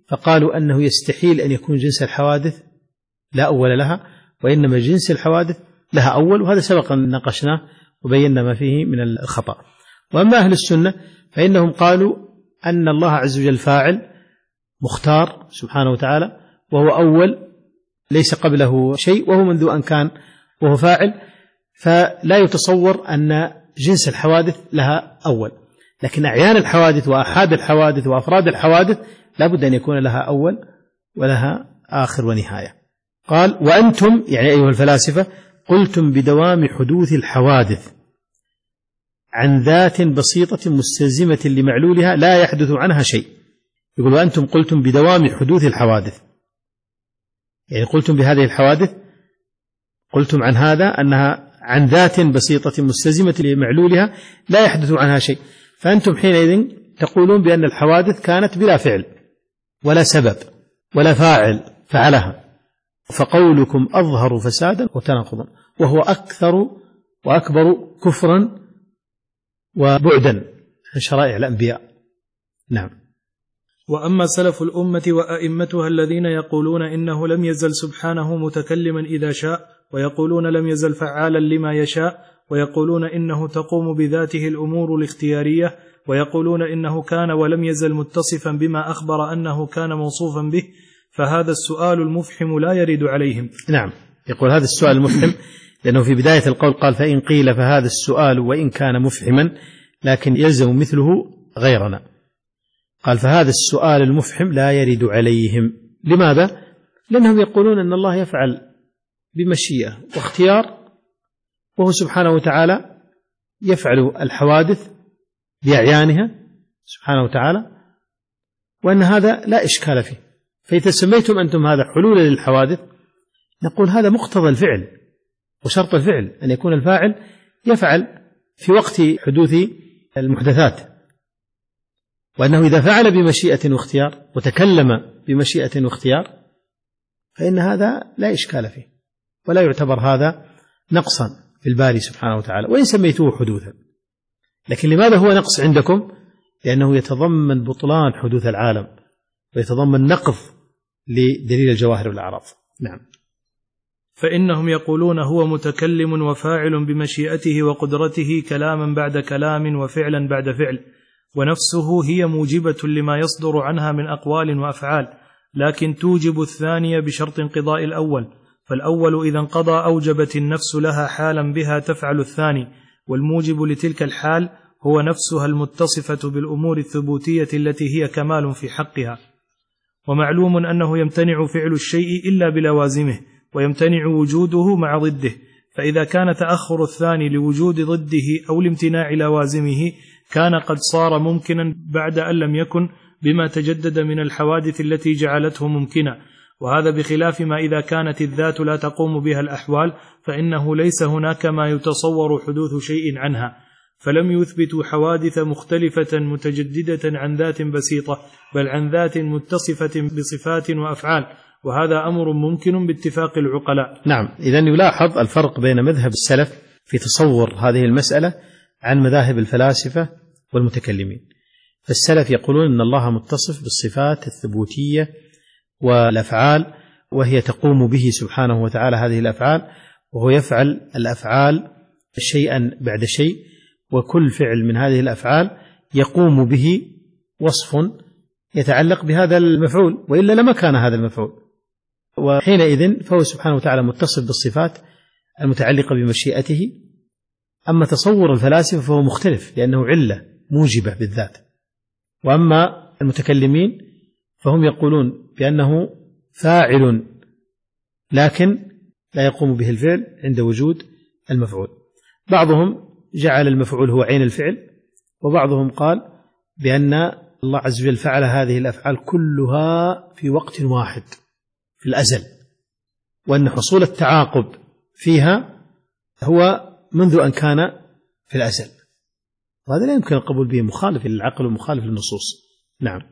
فقالوا أنه يستحيل أن يكون جنس الحوادث لا أول لها، وإنما جنس الحوادث لها أول، وهذا سبق أن ناقشناه وبينا ما فيه من الخطأ. وأما أهل السنة فإنهم قالوا أن الله عز وجل فاعل مختار سبحانه وتعالى، وهو أول ليس قبله شيء، وهو منذ أن كان وهو فاعل، فلا يتصور أن جنس الحوادث لها أول. لكن أعيان الحوادث وأحاد الحوادث وأفراد الحوادث لا بد أن يكون لها أول ولها آخر ونهاية. قال: وأنتم يعني أيها الفلاسفة قلتم بدوام حدوث الحوادث عن ذات بسيطة مستلزمة لمعلولها لا يحدث عنها شيء. يقول: وأنتم قلتم بدوام حدوث الحوادث، يعني قلتم بهذه الحوادث، قلتم عن هذا أنها عن ذات بسيطة مستلزمة لمعلولها لا يحدث عنها شيء، فأنتم حينئذ تقولون بأن الحوادث كانت بلا فعل ولا سبب ولا فاعل فعلها، فقولكم أظهر فسادا وتناقضا، وهو أكثر وأكبر كفرا وبعدا عن شرائع الأنبياء. نعم. وأما سلف الأمة وأئمتها الذين يقولون إنه لم يزل سبحانه متكلما إذا شاء، ويقولون لم يزل فعالا لما يشاء، ويقولون إنه تقوم بذاته الأمور الاختيارية، ويقولون إنه كان ولم يزل متصفا بما أخبر أنه كان موصوفا به، فهذا السؤال المفحم لا يرد عليهم. نعم، يقول هذا السؤال المفحم، لأنه في بداية القول قال: فإن قيل فهذا السؤال وإن كان مفحما لكن يلزم مثله غيرنا. قال: فهذا السؤال المفحم لا يرد عليهم. لماذا؟ لأنهم يقولون أن الله يفعل بمشيئة واختيار، وهو سبحانه وتعالى يفعل الحوادث بأعيانها سبحانه وتعالى، وأن هذا لا إشكال فيه. فإذا سميتم أنتم هذا حلولا للحوادث نقول هذا مقتضى الفعل وشرط الفعل، أن يكون الفاعل يفعل في وقت حدوث المحدثات، وأنه إذا فعل بمشيئة واختيار وتكلم بمشيئة واختيار فإن هذا لا إشكال فيه، ولا يعتبر هذا نقصا في الباري سبحانه وتعالى وإن سميتوه حدوثا. لكن لماذا هو نقص عندكم؟ لأنه يتضمن بطلان حدوث العالم ويتضمن نقض لدليل الجواهر والأعراض. نعم. فإنهم يقولون هو متكلم وفاعل بمشيئته وقدرته كلاما بعد كلام وفعلا بعد فعل، ونفسه هي موجبة لما يصدر عنها من أقوال وأفعال، لكن توجب الثانية بشرط انقضاء الأول، فالأول إذا انقضى أوجبت النفس لها حالا بها تفعل الثاني، والموجب لتلك الحال هو نفسها المتصفة بالأمور الثبوتية التي هي كمال في حقها. ومعلوم أنه يمتنع فعل الشيء إلا بلوازمه، ويمتنع وجوده مع ضده، فإذا كان تأخر الثاني لوجود ضده أو لامتناع لوازمه كان قد صار ممكنا بعد أن لم يكن بما تجدد من الحوادث التي جعلته ممكنا، وهذا بخلاف ما إذا كانت الذات لا تقوم بها الأحوال، فإنه ليس هناك ما يتصور حدوث شيء عنها، فلم يثبتوا حوادث مختلفة متجددة عن ذات بسيطة، بل عن ذات متصفة بصفات وأفعال، وهذا أمر ممكن باتفاق العقلاء. نعم. إذن يلاحظ الفرق بين مذهب السلف في تصور هذه المسألة عن مذاهب الفلاسفة والمتكلمين. فالسلف يقولون أن الله متصف بالصفات الثبوتية والأفعال، وهي تقوم به سبحانه وتعالى هذه الأفعال، وهو يفعل الأفعال شيئا بعد شيء، وكل فعل من هذه الأفعال يقوم به وصف يتعلق بهذا المفعول، وإلا لما كان هذا المفعول. وحينئذ فهو سبحانه وتعالى متصف بالصفات المتعلقة بمشيئته. أما تصور الفلاسفة فهو مختلف، لأنه علة موجبة بالذات. وأما المتكلمين فهم يقولون بأنه فاعل لكن لا يقوم به الفعل عند وجود المفعول. بعضهم جعل المفعول هو عين الفعل، وبعضهم قال بأن الله عز وجل فعل هذه الأفعال كلها في وقت واحد في الأزل، وأن حصول التعاقب فيها هو منذ أن كان في الأزل، وهذا لا يمكن القبول به، مخالف للعقل ومخالف للنصوص. نعم.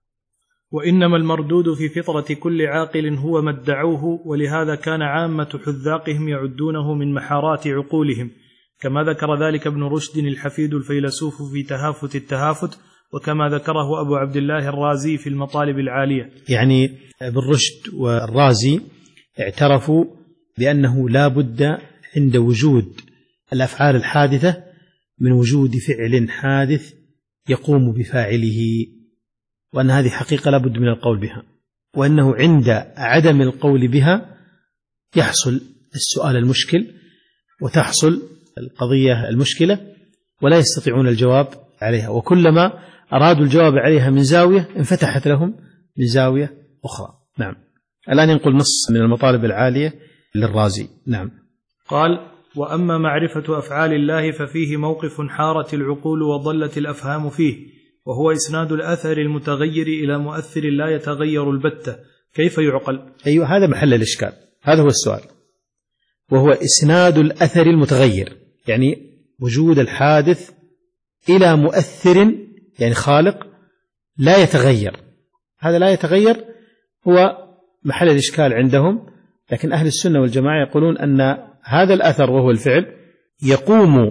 وإنما المردود في فطرة كل عاقل هو ما ادعوه، ولهذا كان عامة حذاقهم يعدونه من محارات عقولهم، كما ذكر ذلك ابن رشد الحفيد الفيلسوف في تهافت التهافت، وكما ذكره أبو عبد الله الرازي في المطالب العالية. يعني ابن رشد والرازي اعترفوا بأنه لا بد عند وجود الأفعال الحادثة من وجود فعل حادث يقوم بفاعله، وأن هذه حقيقة لا بد من القول بها، وأنه عند عدم القول بها يحصل السؤال المشكل وتحصل القضية المشكلة ولا يستطيعون الجواب عليها، وكلما أرادوا الجواب عليها من زاوية انفتحت لهم من زاوية أخرى. نعم. الآن ينقل نص من المطالب العالية للرازي. نعم. قال: وأما معرفة أفعال الله ففيه موقف حارت العقول وضلت الأفهام فيه، وهو إسناد الأثر المتغير إلى مؤثر لا يتغير البتة، كيف يعقل؟ أيوة، هذا محل الإشكال، هذا هو السؤال، وهو إسناد الأثر المتغير، يعني وجود الحادث إلى مؤثر يعني خالق لا يتغير. هذا لا يتغير هو محل الإشكال عندهم، لكن أهل السنة والجماعة يقولون أن هذا الأثر وهو الفعل يقوم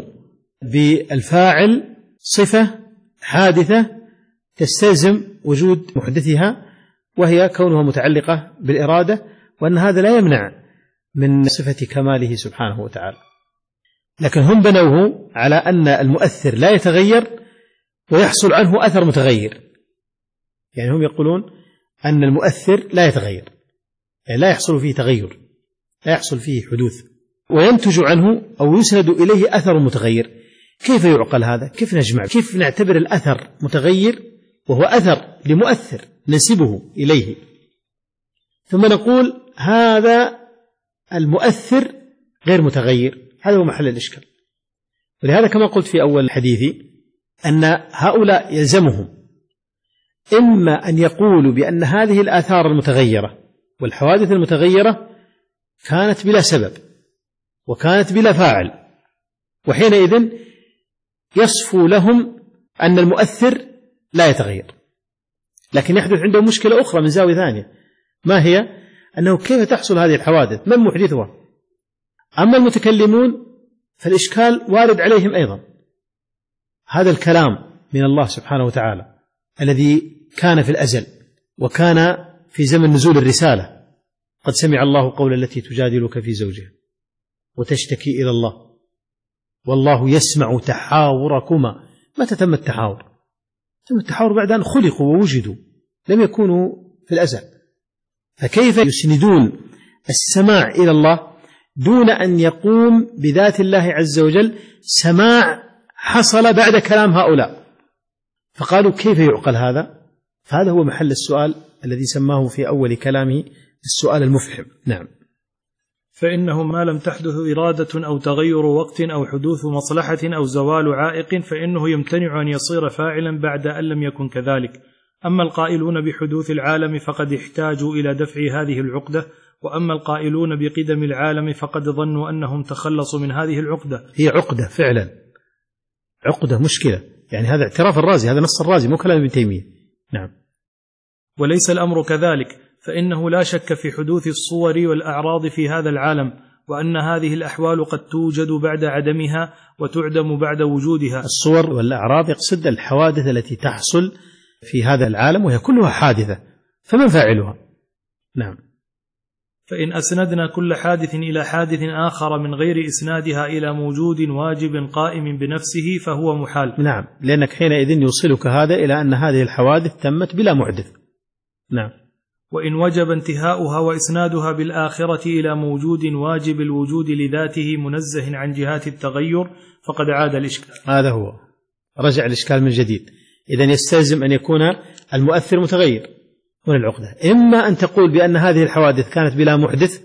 بالفاعل صفة حادثة تستلزم وجود محدثها، وهي كونها متعلقة بالإرادة، وأن هذا لا يمنع من صفة كماله سبحانه وتعالى. لكن هم بنوه على أن المؤثر لا يتغير ويحصل عنه أثر متغير، يعني هم يقولون أن المؤثر لا يتغير، يعني لا يحصل فيه تغير، لا يحصل فيه حدوث، وينتج عنه أو يسند إليه أثر متغير. كيف يعقل هذا؟ كيف نجمع؟ كيف نعتبر الأثر متغير وهو أثر لمؤثر ننسبه إليه، ثم نقول هذا المؤثر غير متغير؟ هذا هو محل الإشكال. ولهذا كما قلت في أول حديثي أن هؤلاء يلزمهم إما أن يقولوا بأن هذه الآثار المتغيرة والحوادث المتغيرة كانت بلا سبب وكانت بلا فاعل، وحينئذ يصفوا لهم أن المؤثر لا يتغير. لكن يحدث عندهم مشكلة أخرى من زاوية ثانية، ما هي؟ أنه كيف تحصل هذه الحوادث؟ من محدثها؟ أما المتكلمون فالإشكال وارد عليهم أيضا. هذا الكلام من الله سبحانه وتعالى الذي كان في الأزل وكان في زمن نزول الرسالة، قد سمع الله قول التي تجادلك في زوجها وتشتكي إلى الله والله يسمع تحاوركما. متى تم التحاور؟ تم التحاور بعد أن خلقوا ووجدوا، لم يكونوا في الأزل. فكيف يسندون السماع إلى الله دون أن يقوم بذات الله عز وجل سماع حصل بعد كلام هؤلاء؟ فقالوا كيف يعقل هذا؟ فهذا هو محل السؤال الذي سماه في أول كلامه السؤال المفحم. نعم. فإنه ما لم تحدث إرادة أو تغير وقت أو حدوث مصلحة أو زوال عائق فإنه يمتنع أن يصير فاعلا بعد أن لم يكن كذلك. أما القائلون بحدوث العالم فقد احتاجوا إلى دفع هذه العقدة، وأما القائلون بقدم العالم فقد ظنوا أنهم تخلصوا من هذه العقدة. هي عقدة فعلا، عقدة مشكلة، يعني هذا اعتراف الرازي، هذا نص الرازي مو كلام ابن تيمية. نعم. وليس الأمر كذلك، فإنه لا شك في حدوث الصور والأعراض في هذا العالم، وأن هذه الأحوال قد توجد بعد عدمها وتعدم بعد وجودها. الصور والأعراض يقصد الحوادث التي تحصل في هذا العالم وهي كلها حادثة، فمن فاعلها؟ نعم. فإن أسندنا كل حادث إلى حادث آخر من غير إسنادها إلى موجود واجب قائم بنفسه فهو محال. نعم، لأنك حينئذ يوصلك هذا إلى أن هذه الحوادث تمت بلا محدث. نعم. وإن وجب انتهاؤها وإسنادها بالآخرة إلى موجود واجب الوجود لذاته منزه عن جهات التغير فقد عاد الإشكال. هذا هو، رجع الإشكال من جديد. إذن يستلزم أن يكون المؤثر متغير. هنا العقدة، إما أن تقول بأن هذه الحوادث كانت بلا محدث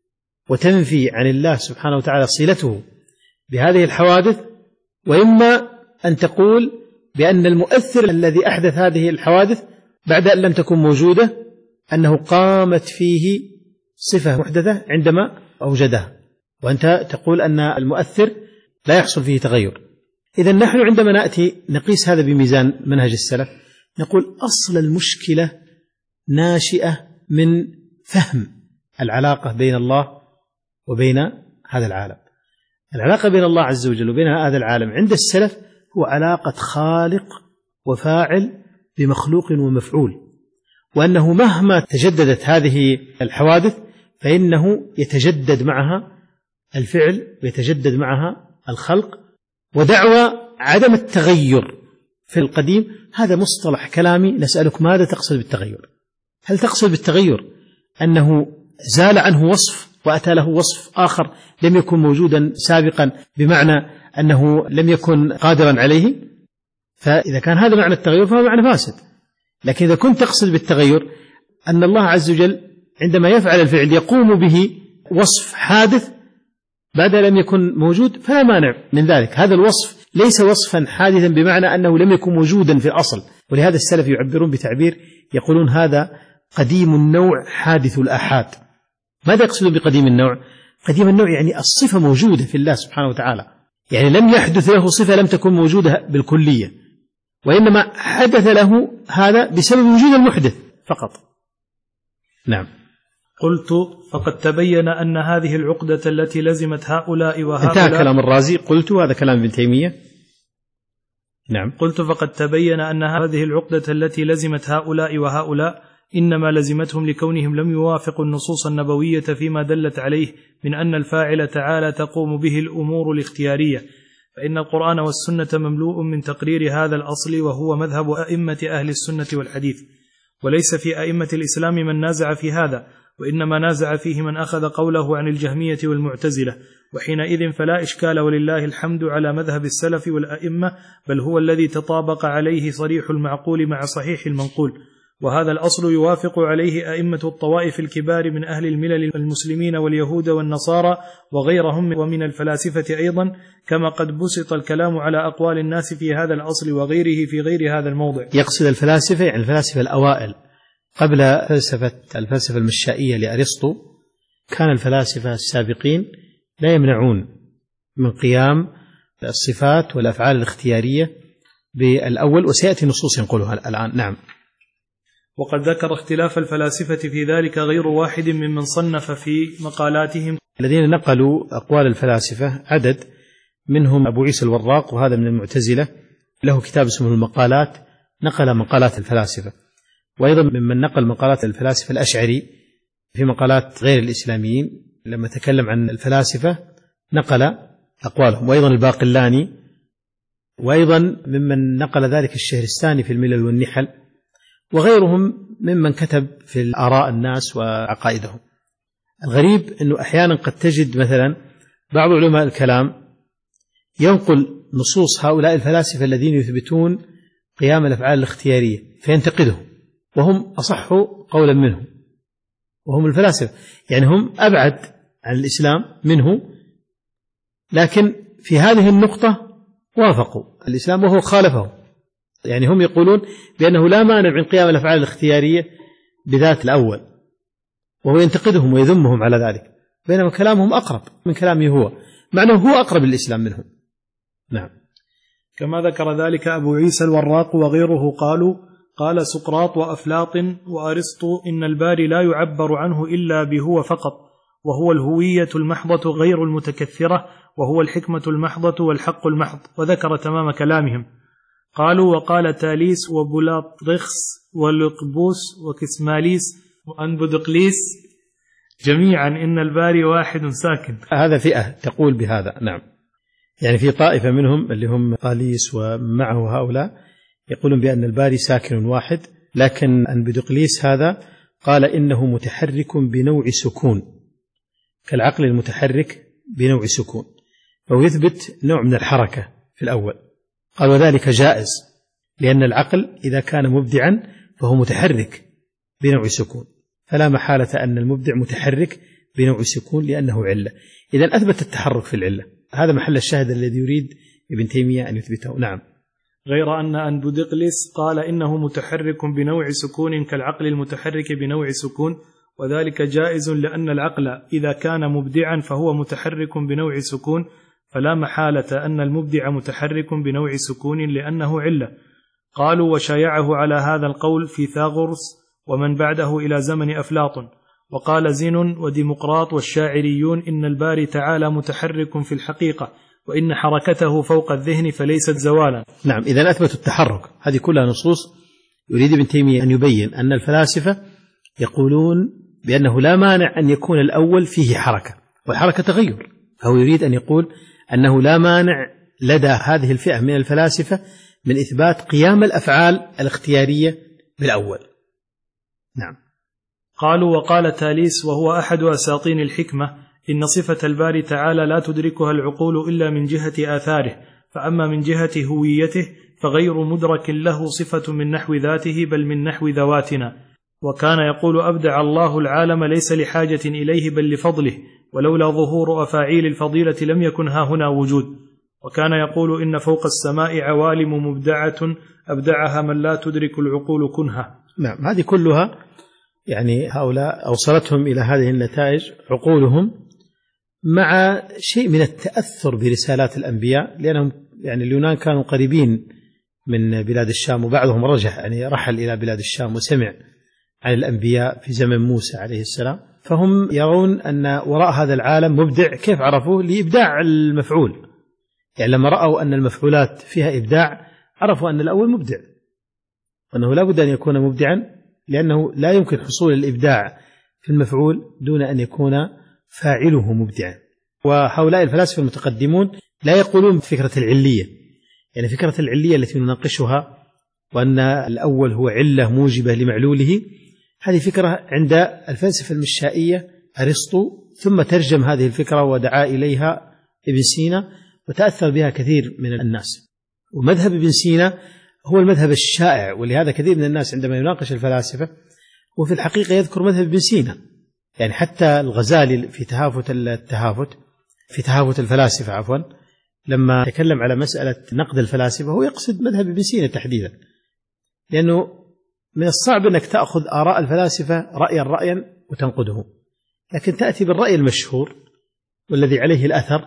وتنفي عن الله سبحانه وتعالى صلته بهذه الحوادث، وإما أن تقول بأن المؤثر الذي أحدث هذه الحوادث بعد أن لم تكن موجودة أنه قامت فيه صفة محدثة عندما أوجدها، وأنت تقول أن المؤثر لا يحصل فيه تغير. إذن نحن عندما نأتي نقيس هذا بميزان منهج السلف نقول أصل المشكلة ناشئة من فهم العلاقة بين الله وبين هذا العالم. العلاقة بين الله عز وجل وبين هذا العالم عند السلف هو علاقة خالق وفاعل بمخلوق ومفعول، وأنه مهما تجددت هذه الحوادث فإنه يتجدد معها الفعل ويتجدد معها الخلق. ودعوى عدم التغير في القديم هذا مصطلح كلامي، نسألك ماذا تقصد بالتغير؟ هل تقصد بالتغير أنه زال عنه وصف وأتى له وصف آخر لم يكن موجودا سابقا، بمعنى أنه لم يكن قادرا عليه؟ فإذا كان هذا معنى التغير فهو معنى فاسد. لكن إذا كنت تقصد بالتغير أن الله عز وجل عندما يفعل الفعل يقوم به وصف حادث بعد لم يكن موجود، فلا مانع من ذلك. هذا الوصف ليس وصفا حادثا بمعنى أنه لم يكن موجودا في الأصل، ولهذا السلف يعبرون بتعبير يقولون هذا قديم النوع حادث الآحاد. ماذا يقصدون بقديم النوع؟ قديم النوع يعني الصفة موجودة في الله سبحانه وتعالى، يعني لم يحدث له صفة لم تكن موجودة بالكلية، وإنما حدث له هذا بسبب وجود المحدث فقط. نعم. قلت فقد تبين أن هذه العقدة التي لزمت هؤلاء وهؤلاء. انتهى كلام الرازي. قلت هذا كلام ابن تيمية. نعم. قلت فقد تبين أن هذه العقدة التي لزمت هؤلاء وهؤلاء إنما لزمتهم لكونهم لم يوافقوا النصوص النبوية فيما دلت عليه من أن الفاعل تعالى تقوم به الأمور الاختيارية، فإن القرآن والسنة مملوء من تقرير هذا الأصل، وهو مذهب أئمة أهل السنة والحديث، وليس في أئمة الإسلام من نازع في هذا، وإنما نازع فيه من أخذ قوله عن الجهمية والمعتزلة، وحينئذ فلا إشكال ولله الحمد على مذهب السلف والأئمة، بل هو الذي تطابق عليه صريح المعقول مع صحيح المنقول، وهذا الأصل يوافق عليه أئمة الطوائف الكبار من أهل الملل المسلمين واليهود والنصارى وغيرهم ومن الفلاسفة أيضا، كما قد بسط الكلام على أقوال الناس في هذا الأصل وغيره في غير هذا الموضع. يقصد الفلاسفة يعني الفلاسفة الأوائل قبل فلسفة الفلسفة المشائية لأرسطو. كان الفلاسفة السابقين لا يمنعون من قيام الصفات والأفعال الاختيارية بالأول، وسيأتي نصوص ينقلها الآن. نعم. وقد ذكر اختلاف الفلاسفة في ذلك غير واحد ممن صنف في مقالاتهم. الذين نقلوا أقوال الفلاسفة عدد منهم أبو عيسى الوراق، وهذا من المعتزلة، له كتاب اسمه المقالات، نقل مقالات الفلاسفة. وأيضا ممن نقل مقالات الفلاسفة الأشعري في مقالات غير الإسلاميين لما تكلم عن الفلاسفة نقل أقوالهم، وأيضا الباقلاني، وأيضا ممن نقل ذلك الشهرستاني في الملل والنحل، وغيرهم ممن كتب في الآراء الناس وعقائدهم. الغريب أنه أحيانا قد تجد مثلا بعض علماء الكلام ينقل نصوص هؤلاء الفلاسفة الذين يثبتون قيام الأفعال الاختيارية فينتقدهم، وهم أصح قولا منهم، وهم الفلاسفة، يعني هم أبعد عن الإسلام منه، لكن في هذه النقطة وافقوا الإسلام وهو خالفه. يعني هم يقولون بأنه لا مانع من قيام الأفعال الاختيارية بذات الأول، وهو ينتقدهم ويذمهم على ذلك، بينما كلامهم أقرب من كلامه هو، مع أنه هو أقرب للإسلام منهم. نعم. كما ذكر ذلك أبو عيسى الوراق وغيره قالوا: قال سقراط وأفلاطن وأرسطو إن الباري لا يعبر عنه إلا بهو فقط، وهو الهوية المحضة غير المتكثرة، وهو الحكمة المحضة والحق المحض، وذكر تمام كلامهم. قالوا: وقال تاليس وبولاطرخس ولقبوس وكسماليس وأنبودقليس جميعا إن الباري واحد ساكن. هذا فئة تقول بهذا. نعم. يعني في طائفة منهم اللي هم طاليس ومعه هؤلاء يقولون بأن الباري ساكن واحد، لكن أنبودقليس هذا قال إنه متحرك بنوع سكون كالعقل المتحرك بنوع سكون، فهو يثبت نوع من الحركة في الأول. قال وذلك جائز لأن العقل إذا كان مبدعا فهو متحرك بنوع سكون، فلا محالة أن المبدع متحرك بنوع سكون لأنه علة. إذن أثبت التحرك في العلة، هذا محل الشاهد الذي يريد ابن تيمية أن يثبته. نعم. غير أن أنبودقليس قال إنه متحرك بنوع سكون كالعقل المتحرك بنوع سكون، وذلك جائز لأن العقل إذا كان مبدعا فهو متحرك بنوع سكون، فلا محالة أن المبدع متحرك بنوع سكون لأنه علة. قالوا: وشايعه على هذا القول فيثاغورس ومن بعده إلى زمن أفلاطون. وقال زينون وديمقراط والشاعريون إن الباري تعالى متحرك في الحقيقة، وإن حركته فوق الذهن فليست زوالا. نعم، إذا أثبتوا التحرك. هذه كلها نصوص يريد ابن تيمية أن يبين أن الفلاسفة يقولون بأنه لا مانع أن يكون الأول فيه حركة، والحركة تغير، فهو يريد أن يقول أنه لا مانع لدى هذه الفئة من الفلاسفة من إثبات قيام الأفعال الاختيارية بالأول. نعم. قالوا: وقال تاليس وهو أحد أساطين الحكمة: إن صفة الباري تعالى لا تدركها العقول إلا من جهة آثاره، فأما من جهة هويته فغير مدرك له صفة من نحو ذاته بل من نحو ذواتنا. وكان يقول: أبدع الله العالم ليس لحاجة إليه بل لفضله، ولولا ظهور أفاعيل الفضيلة لم يكن ها هنا وجود. وكان يقول: إن فوق السماء عوالم مبدعة أبدعها من لا تدرك العقول كنها. نعم، هذه كلها يعني هؤلاء أوصلتهم إلى هذه النتائج عقولهم مع شيء من التأثر برسالات الأنبياء، لأنهم يعني اليونان كانوا قريبين من بلاد الشام، وبعضهم رجع يعني رحل إلى بلاد الشام وسمع عن الأنبياء في زمن موسى عليه السلام، فهم يرون أن وراء هذا العالم مبدع. كيف عرفوه؟ لإبداع المفعول، يعني لما رأوا أن المفعولات فيها إبداع عرفوا أن الأول مبدع، أنه لا بد أن يكون مبدعا، لأنه لا يمكن حصول الإبداع في المفعول دون أن يكون فاعله مبدعا. وهؤلاء الفلاسفة المتقدمون لا يقولون بفكرة العلية، يعني فكرة العلية التي نناقشها وأن الأول هو علة موجبة لمعلوله، هذه فكرة عند الفلسفة المشائية أرسطو، ثم ترجم هذه الفكرة ودعا إليها ابن سينا وتأثر بها كثير من الناس. ومذهب ابن سينا هو المذهب الشائع، ولهذا كثير من الناس عندما يناقش الفلاسفة وفي الحقيقة يذكر مذهب ابن سينا. يعني حتى الغزالي في تهافت التهافت في تهافت الفلاسفة عفوا لما يتكلم على مسألة نقد الفلاسفة هو يقصد مذهب ابن سينا تحديدا، لأنه من الصعب أنك تأخذ آراء الفلاسفة رأيا رأيا وتنقده، لكن تأتي بالرأي المشهور والذي عليه الأثر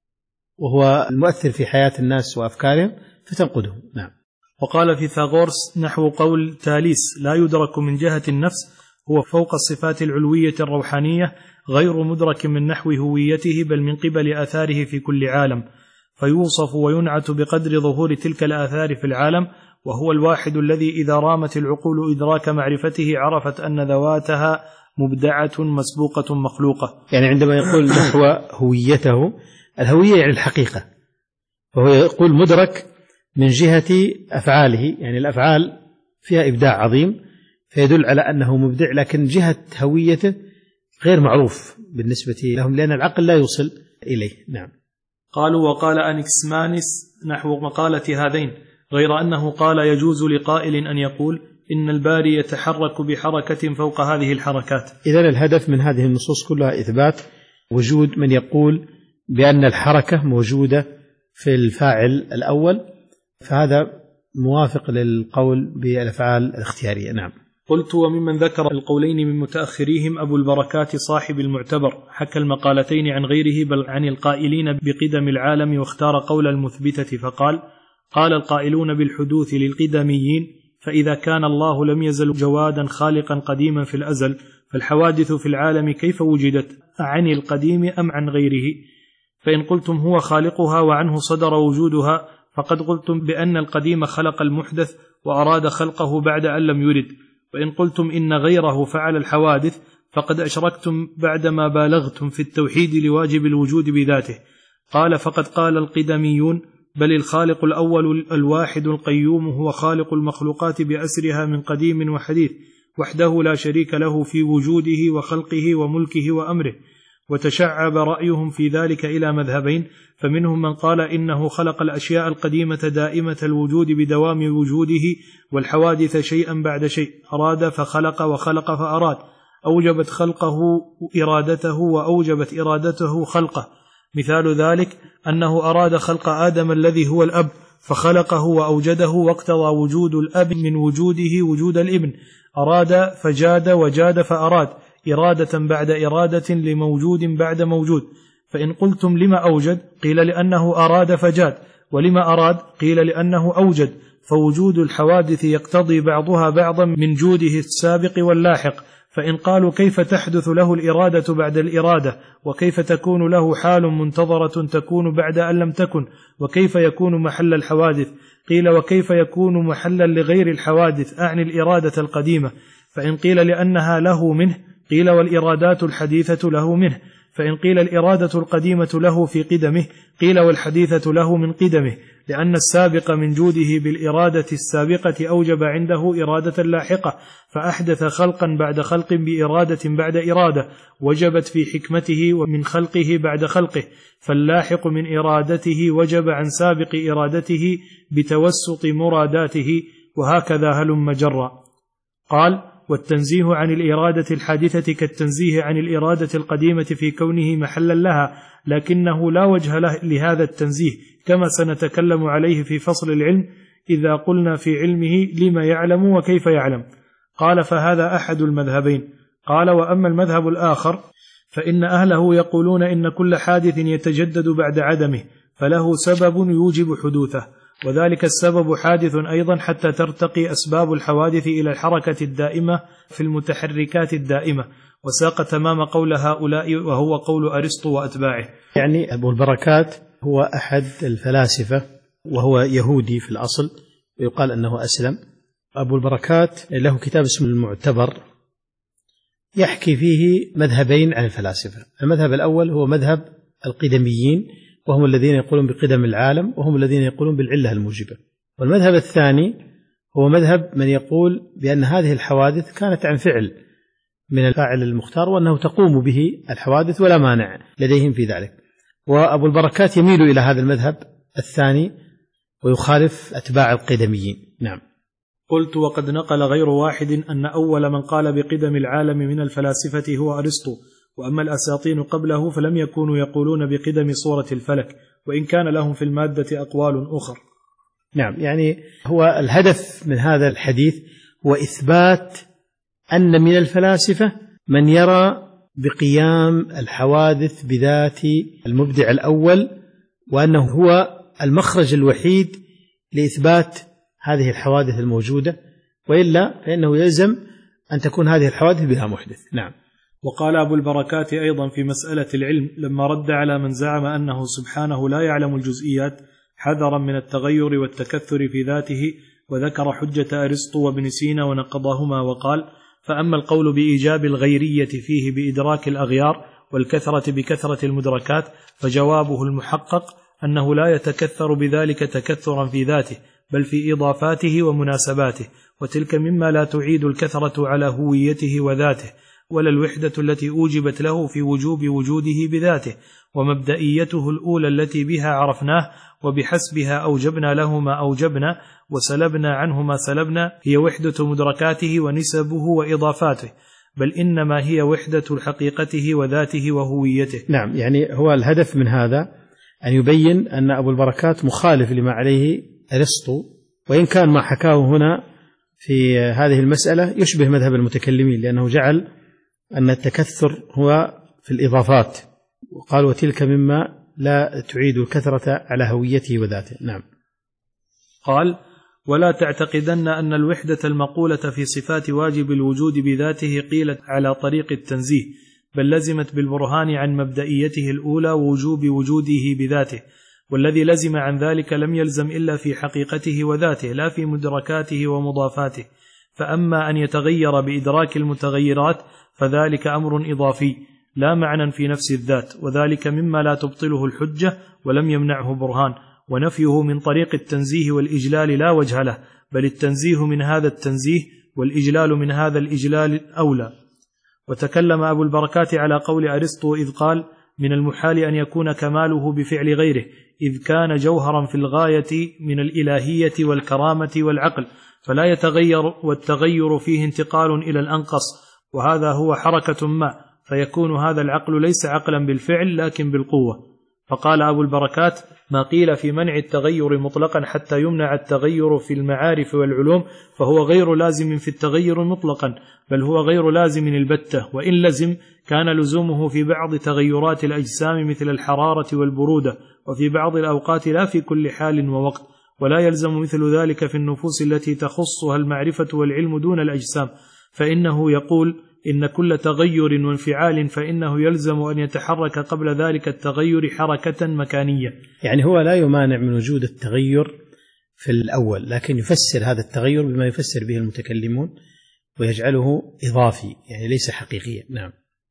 وهو المؤثر في حياة الناس وأفكارهم فتنقده. نعم. وقال فيثاغورس نحو قول تاليس: لا يدرك من جهة النفس، هو فوق الصفات العلوية الروحانية، غير مدرك من نحو هويته بل من قبل آثاره في كل عالم، فيوصف وينعت بقدر ظهور تلك الآثار في العالم، وهو الواحد الذي إذا رامت العقول إدراك معرفته عرفت أن ذواتها مبدعة مسبوقة مخلوقة. يعني عندما يقول نحو هويته، الهوية يعني الحقيقة، فهو يقول مدرك من جهة أفعاله، يعني الأفعال فيها إبداع عظيم فيدل على أنه مبدع، لكن جهة هويته غير معروف بالنسبة لهم لأن العقل لا يوصل إليه. نعم. قالوا: وقال أنكسمانس نحو مقالة هذين، غير أنه قال: يجوز لقائل أن يقول إن الباري يتحرك بحركة فوق هذه الحركات. إذن الهدف من هذه النصوص كلها إثبات وجود من يقول بأن الحركة موجودة في الفاعل الأول، فهذا موافق للقول بالأفعال الاختيارية. نعم. قلت: وممن ذكر القولين من متأخريهم أبو البركات صاحب المعتبر، حكى المقالتين عن غيره بل عن القائلين بقدم العالم، واختار قول المثبتة فقال: قال القائلون بالحدوث للقدميين: فإذا كان الله لم يزل جوادا خالقا قديما في الأزل، فالحوادث في العالم كيف وجدت؟ عن القديم أم عن غيره؟ فإن قلتم هو خالقها وعنه صدر وجودها فقد قلتم بأن القديم خلق المحدث وأراد خلقه بعد أن لم يرد، وإن قلتم إن غيره فعل الحوادث فقد أشركتم بعدما بالغتم في التوحيد لواجب الوجود بذاته. قال: فقد قال القدميون: بل الخالق الأول الواحد القيوم هو خالق المخلوقات بأسرها من قديم وحديث، وحده لا شريك له في وجوده وخلقه وملكه وأمره. وتشعب رأيهم في ذلك إلى مذهبين، فمنهم من قال إنه خلق الأشياء القديمة دائمة الوجود بدوام وجوده، والحوادث شيئا بعد شيء، أراد فخلق وخلق فأراد، أوجبت خلقه إرادته وأوجبت إرادته خلقه. مثال ذلك أنه أراد خلق آدم الذي هو الأب فخلقه وأوجده، واقتضى وجود الأب من وجوده وجود الابن، أراد فجاد وجاد فأراد، إرادة بعد إرادة لموجود بعد موجود. فإن قلتم لما أوجد؟ قيل لأنه أراد فجاد. ولما أراد؟ قيل لأنه أوجد. فوجود الحوادث يقتضي بعضها بعضا من جوده السابق واللاحق، فإن قالوا كيف تحدث له الإرادة بعد الإرادة، وكيف تكون له حال منتظرة تكون بعد أن لم تكن، وكيف يكون محل الحوادث؟ قيل وكيف يكون محلا لغير الحوادث، أعني الإرادة القديمة. فإن قيل لأنها له منه، قيل والإرادات الحديثة له منه. فإن قيل الإرادة القديمة له في قدمه، قيل والحديثة له من قدمه، لأن السابق من جوده بالإرادة السابقة أوجب عنده إرادة لاحقة، فأحدث خلقا بعد خلق بإرادة بعد إرادة وجبت في حكمته ومن خلقه بعد خلقه، فاللاحق من إرادته وجب عن سابق إرادته بتوسط مراداته، وهكذا هلم جرا. قال والتنزيه عن الإرادة الحادثة كالتنزيه عن الإرادة القديمة في كونه محلا لها، لكنه لا وجه له لهذا التنزيه، كما سنتكلم عليه في فصل العلم إذا قلنا في علمه لما يعلم وكيف يعلم. قال فهذا أحد المذهبين. قال وأما المذهب الآخر فإن أهله يقولون إن كل حادث يتجدد بعد عدمه فله سبب يوجب حدوثه، وذلك السبب حادث أيضا حتى ترتقي أسباب الحوادث إلى الحركة الدائمة في المتحركات الدائمة، وساق تمام قول هؤلاء وهو قول أرسطو وأتباعه. يعني أبو البركات هو أحد الفلاسفة وهو يهودي في الأصل ويقال أنه أسلم. أبو البركات له كتاب اسمه المعتبر يحكي فيه مذهبين عن الفلاسفة. المذهب الأول هو مذهب القدميين، وهم الذين يقولون بقدم العالم، وهم الذين يقولون بالعلة الموجبة. والمذهب الثاني هو مذهب من يقول بأن هذه الحوادث كانت عن فعل من الفاعل المختار، وأنه تقوم به الحوادث ولا مانع لديهم في ذلك. وأبو البركات يميل إلى هذا المذهب الثاني ويخالف أتباع القدميين. نعم. قلت وقد نقل غير واحد أن أول من قال بقدم العالم من الفلاسفة هو أرسطو، وأما الأساطين قبله فلم يكونوا يقولون بقدم صورة الفلك، وإن كان لهم في المادة أقوال أخر. نعم، يعني هو الهدف من هذا الحديث هو إثبات أن من الفلاسفة من يرى بقيام الحوادث بذات المبدع الأول، وأنه هو المخرج الوحيد لإثبات هذه الحوادث الموجودة، وإلا فإنه يلزم أن تكون هذه الحوادث بلا محدث. نعم. وقال أبو البركات أيضا في مسألة العلم لما رد على من زعم أنه سبحانه لا يعلم الجزئيات حذرا من التغير والتكثر في ذاته، وذكر حجة أرسطو وابن سينا ونقضهما وقال فأما القول بإيجاب الغيرية فيه بإدراك الأغيار والكثرة بكثرة المدركات فجوابه المحقق أنه لا يتكثر بذلك تكثرا في ذاته بل في إضافاته ومناسباته، وتلك مما لا تعيد الكثرة على هويته وذاته ولا الوحدة التي أوجبت له في وجوب وجوده بذاته، ومبدئيته الأولى التي بها عرفناه وبحسبها أوجبنا له ما أوجبنا وسلبنا عنه ما سلبنا هي وحدة مدركاته ونسبه وإضافاته، بل إنما هي وحدة حقيقته وذاته وهويته. نعم، يعني هو الهدف من هذا أن يبين أن أبو البركات مخالف لما عليه أرسطو، وإن كان ما حكاه هنا في هذه المسألة يشبه مذهب المتكلمين، لأنه جعل أن التكثر هو في الإضافات، وقال وتلك مما لا تعيد الكثرة على هويته وذاته. نعم. قال ولا تعتقدن أن الوحدة المقولة في صفات واجب الوجود بذاته قيلت على طريق التنزيه، بل لزمت بالبرهان عن مبدئيته الأولى ووجوب وجوده بذاته، والذي لزم عن ذلك لم يلزم إلا في حقيقته وذاته لا في مدركاته ومضافاته. فأما أن يتغير بإدراك المتغيرات فذلك أمر إضافي لا معنى في نفس الذات، وذلك مما لا تبطله الحجة ولم يمنعه برهان، ونفيه من طريق التنزيه والإجلال لا وجه له، بل التنزيه من هذا التنزيه والإجلال من هذا الإجلال أولى. وتكلم أبو البركات على قول أرسطو إذ قال من المحال أن يكون كماله بفعل غيره، إذ كان جوهرا في الغاية من الإلهية والكرامة والعقل، فلا يتغير والتغير فيه انتقال إلى الأنقص، وهذا هو حركة ما، فيكون هذا العقل ليس عقلا بالفعل لكن بالقوة. فقال أبو البركات ما قيل في منع التغير مطلقا حتى يمنع التغير في المعارف والعلوم فهو غير لازم في التغير مطلقا، بل هو غير لازم البتة، وإن لزم كان لزومه في بعض تغيرات الأجسام مثل الحرارة والبرودة، وفي بعض الأوقات لا في كل حال ووقت، ولا يلزم مثل ذلك في النفوس التي تخصها المعرفة والعلم دون الأجسام، فإنه يقول إن كل تغير وانفعال فإنه يلزم أن يتحرك قبل ذلك التغير حركة مكانية. يعني هو لا يمانع من وجود التغير في الأول، لكن يفسر هذا التغير بما يفسر به المتكلمون ويجعله إضافي، يعني ليس حقيقيا. نعم.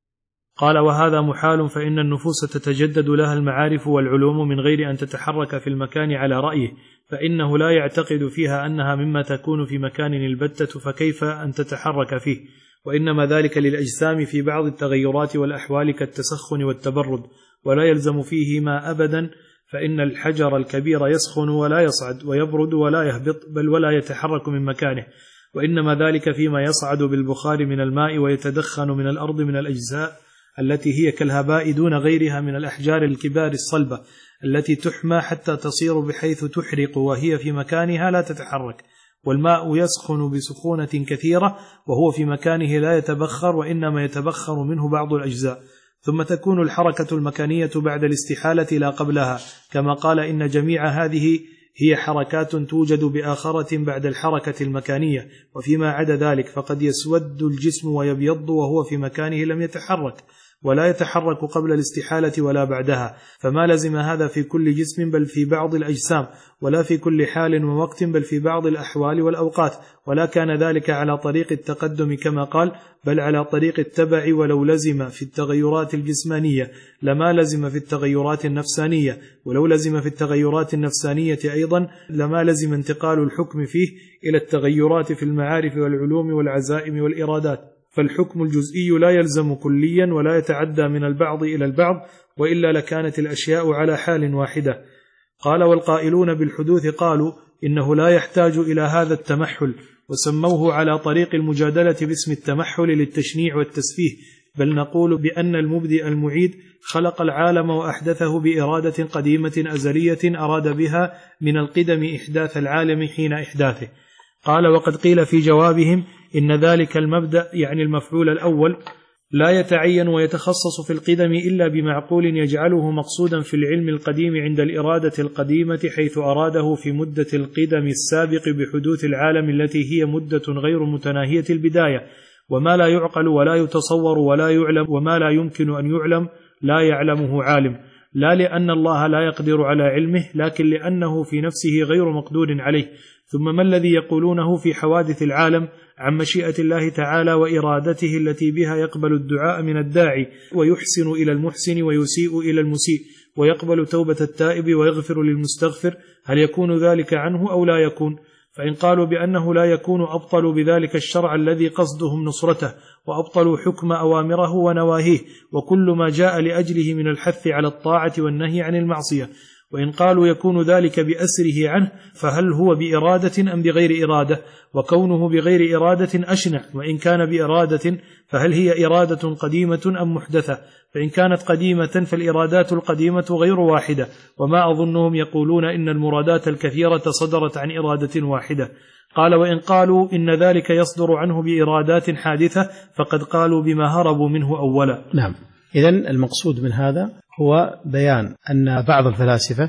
قال: وهذا محال، فإن النفوس تتجدد لها المعارف والعلوم من غير أن تتحرك في المكان على رأيه، فإنه لا يعتقد فيها أنها مما تكون في مكان البتة، فكيف أن تتحرك فيه؟ وإنما ذلك للأجسام في بعض التغيرات والأحوال كالتسخن والتبرد، ولا يلزم فيهما أبدا، فإن الحجر الكبير يسخن ولا يصعد، ويبرد ولا يهبط، بل ولا يتحرك من مكانه، وإنما ذلك فيما يصعد بالبخار من الماء ويتدخن من الأرض من الأجزاء التي هي كالهباء دون غيرها من الأحجار الكبار الصلبة التي تحمى حتى تصير بحيث تحرق وهي في مكانها لا تتحرك. والماء يسخن بسخونة كثيرة وهو في مكانه لا يتبخر، وإنما يتبخر منه بعض الأجزاء، ثم تكون الحركة المكانية بعد الاستحالة لا قبلها، كما قال: إن جميع هذه هي حركات توجد بآخرة بعد الحركة المكانية، وفيما عدا ذلك فقد يسود الجسم ويبيض وهو في مكانه لم يتحرك، ولا يتحرك قبل الاستحالة ولا بعدها، فما لزم هذا في كل جسم بل في بعض الأجسام، ولا في كل حال ووقت بل في بعض الأحوال والأوقات، ولا كان ذلك على طريق التقدم كما قال، بل على طريق التبع. ولو لزم في التغيرات الجسمانية لما لزم في التغيرات النفسانية، ولو لزم في التغيرات النفسانية أيضا لما لزم انتقال الحكم فيه إلى التغيرات في المعارف والعلوم والعزائم والإرادات، فالحكم الجزئي لا يلزم كليا ولا يتعدى من البعض إلى البعض، وإلا لكانت الأشياء على حال واحدة. قال: والقائلون بالحدوث قالوا إنه لا يحتاج إلى هذا التمحل، وسموه على طريق المجادلة باسم التمحل للتشنيع والتسفيه، بل نقول بأن المبدئ المعيد خلق العالم وأحدثه بإرادة قديمة أزلية أراد بها من القدم إحداث العالم حين إحداثه. قال: وقد قيل في جوابهم إن ذلك المبدأ يعني المفعول الأول لا يتعين ويتخصص في القدم إلا بمعقول يجعله مقصودا في العلم القديم عند الإرادة القديمة، حيث أراده في مدة القدم السابق بحدوث العالم التي هي مدة غير متناهية البداية، وما لا يعقل ولا يتصور ولا يعلم وما لا يمكن أن يعلم لا يعلمه عالم، لا لأن الله لا يقدر على علمه، لكن لأنه في نفسه غير مقدور عليه. ثم ما الذي يقولونه في حوادث العالم عن مشيئة الله تعالى وإرادته التي بها يقبل الدعاء من الداعي ويحسن إلى المحسن ويسيء إلى المسيء ويقبل توبة التائب ويغفر للمستغفر؟ هل يكون ذلك عنه أو لا يكون؟ فإن قالوا بأنه لا يكون أبطلوا بذلك الشرع الذي قصدهم نصرته، وأبطلوا حكم أوامره ونواهيه وكل ما جاء لأجله من الحث على الطاعة والنهي عن المعصية. وإن قالوا يكون ذلك بأسره عنه، فهل هو بإرادة أم بغير إرادة؟ وكونه بغير إرادة أشنع، وإن كان بإرادة فهل هي إرادة قديمة أم محدثة؟ فإن كانت قديمة فالإرادات القديمة غير واحدة، وما أظنهم يقولون إن المرادات الكثيرة صدرت عن إرادة واحدة. قال: وإن قالوا إن ذلك يصدر عنه بإرادات حادثة فقد قالوا بما هربوا منه أولا. نعم. إذن المقصود من هذا هو بيان أن بعض الفلاسفة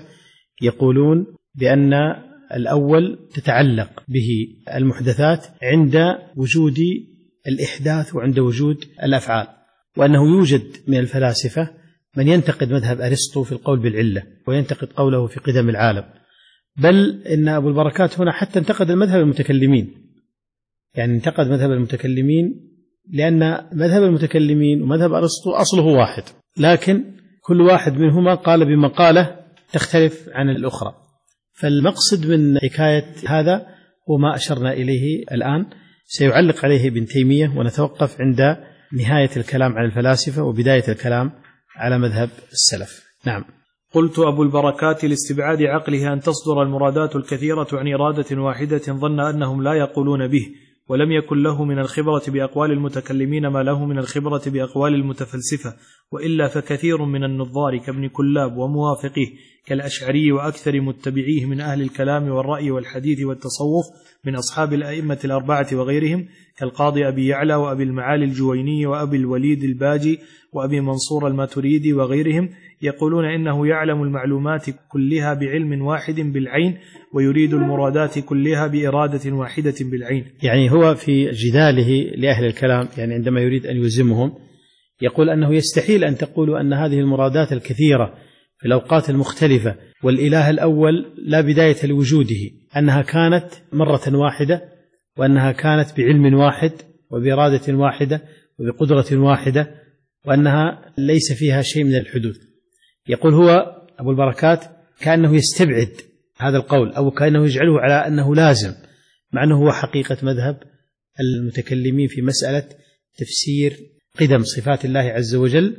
يقولون بأن الأول تتعلق به المحدثات عند وجود الإحداث وعند وجود الأفعال، وأنه يوجد من الفلاسفة من ينتقد مذهب أرسطو في القول بالعلة وينتقد قوله في قدم العالم، بل إن أبو البركات هنا حتى انتقد المذهب المتكلمين، يعني انتقد مذهب المتكلمين، لأن مذهب المتكلمين ومذهب أرسطو أصله واحد، لكن كل واحد منهما قال بمقالة تختلف عن الأخرى. فالمقصد من حكاية هذا هو ما أشرنا إليه الآن، سيعلق عليه ابن تيمية، ونتوقف عند نهاية الكلام على الفلاسفة وبداية الكلام على مذهب السلف. نعم. قلت: أبو البركات لاستبعاد عقله أن تصدر المرادات الكثيرة عن إرادة واحدة ظن أنهم لا يقولون به، ولم يكن له من الخبرة بأقوال المتكلمين ما له من الخبرة بأقوال المتفلسفة، وإلا فكثير من النظار كابن كلاب وموافقيه كالأشعري وأكثر متبعيه من أهل الكلام والرأي والحديث والتصوف من أصحاب الأئمة الأربعة وغيرهم كالقاضي أبي يعلى وأبي المعالي الجويني وأبي الوليد الباجي وأبي منصور الماتريدي وغيرهم يقولون إنه يعلم المعلومات كلها بعلم واحد بالعين، ويريد المرادات كلها بإرادة واحدة بالعين. يعني هو في جداله لأهل الكلام، يعني عندما يريد أن يلزمهم يقول أنه يستحيل أن تقولوا أن هذه المرادات الكثيرة في الأوقات المختلفة والإله الأول لا بداية لوجوده أنها كانت مرة واحدة، وأنها كانت بعلم واحد وبإرادة واحدة وبقدرة واحدة، وأنها ليس فيها شيء من الحدوث. يقول هو أبو البركات كأنه يستبعد هذا القول، أو كأنه يجعله على أنه لازم، مع أنه هو حقيقة مذهب المتكلمين في مسألة تفسير قدم صفات الله عز وجل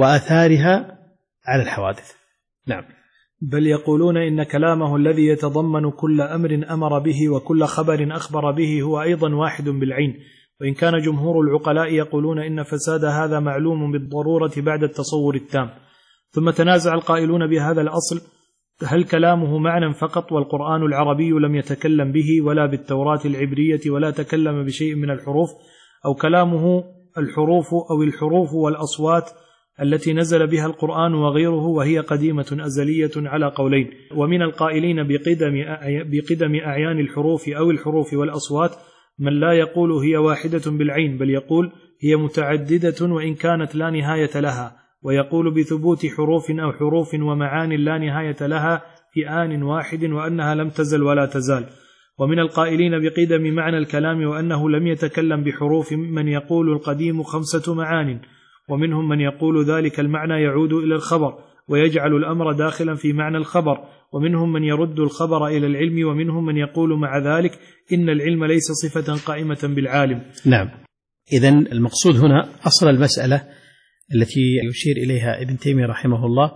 وآثارها على الحوادث. نعم. بل يقولون إن كلامه الذي يتضمن كل أمر أمر به وكل خبر أخبر به هو أيضا واحد بالعين، وإن كان جمهور العقلاء يقولون إن فساد هذا معلوم بالضرورة بعد التصور التام. ثم تنازع القائلون بهذا الأصل: هل كلامه معنى فقط والقرآن العربي لم يتكلم به ولا بالتوراة العبرية ولا تكلم بشيء من الحروف، أو كلامه الحروف أو الحروف والأصوات التي نزل بها القرآن وغيره وهي قديمة أزلية على قولين. ومن القائلين بقدم بقدم أعيان الحروف أو الحروف والأصوات من لا يقول هي واحدة بالعين، بل يقول هي متعددة وإن كانت لا نهاية لها، ويقول بثبوت حروف أو حروف ومعان لا نهاية لها في آن واحد وأنها لم تزل ولا تزال. ومن القائلين بقدم معنى الكلام وأنه لم يتكلم بحروف من يقول القديم خمسة معان، ومنهم من يقول ذلك المعنى يعود إلى الخبر ويجعل الأمر داخلا في معنى الخبر، ومنهم من يرد الخبر إلى العلم، ومنهم من يقول مع ذلك إن العلم ليس صفة قائمة بالعالم. نعم. إذن المقصود هنا أصل المسألة التي يشير إليها ابن تيمية رحمه الله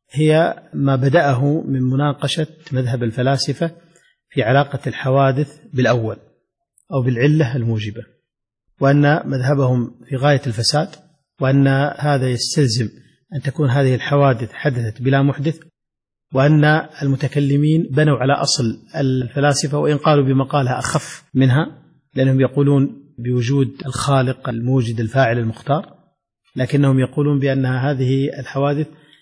هي ما بدأه من مناقشة مذهب الفلاسفة في علاقة الحوادث بالأول أو بالعلة الموجبة، وأن مذهبهم في غاية الفساد، وأن هذا يستلزم أن تكون هذه الحوادث حدثت بلا محدث، وأن المتكلمين بنوا على أصل الفلاسفة، وإن قالوا بمقالها أخف منها لأنهم يقولون بوجود الخالق الموجد الفاعل المختار، لكنهم يقولون بأنها هذه الحوادث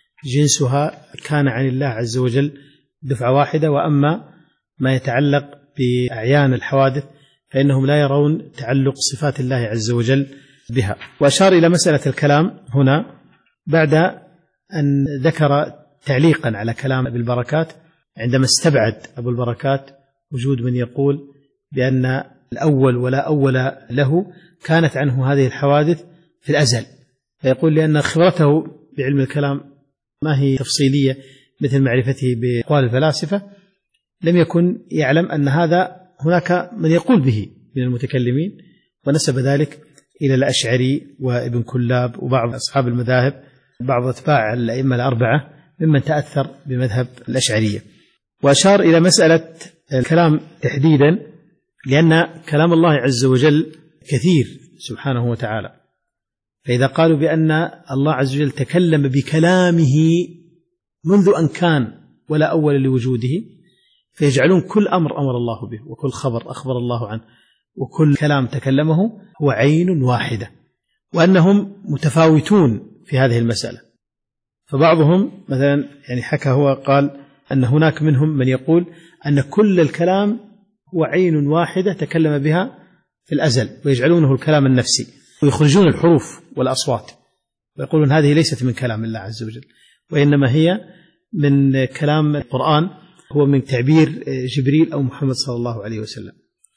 جنسها كان عن الله عز وجل دفعة واحدة، وأما ما يتعلق بأعيان الحوادث فإنهم لا يرون تعلق صفات الله عز وجل بها. وأشار إلى مسألة الكلام هنا بعد أن ذكر تعليقا على كلام أبي البركات عندما استبعد أبو البركات وجود من يقول بأن الأول ولا أول له كانت عنه هذه الحوادث في الأزل، فيقول لأن خبرته بعلم الكلام ما هي تفصيلية مثل معرفته بأقوال الفلاسفة، لم يكن يعلم أن هذا هناك من يقول به من المتكلمين، ونسب ذلك إلى الأشعري وابن كلاب وبعض أصحاب المذاهب، بعض أتباع الأئمة الأربعة ممن تأثر بمذهب الأشعرية. وأشار إلى مسألة الكلام تحديدا لأن كلام الله عز وجل كثير سبحانه وتعالى، فإذا قالوا بأن الله عز وجل تكلم بكلامه منذ أن كان ولا أول لوجوده، فيجعلون كل أمر أمر الله به وكل خبر أخبر الله عنه وكل كلام تكلمه هو عين واحدة، وأنهم متفاوتون في هذه المسألة. فبعضهم مثلا يعني حكى هو قال أن هناك منهم من يقول أن كل الكلام هو عين واحدة تكلم بها في الأزل، ويجعلونه الكلام النفسي ويخرجون الحروف والأصوات ويقولون هذه ليست من كلام الله عز وجل، وإنما هي من كلام القرآن، هو من تعبير جبريل أو محمد صلى الله عليه وسلم.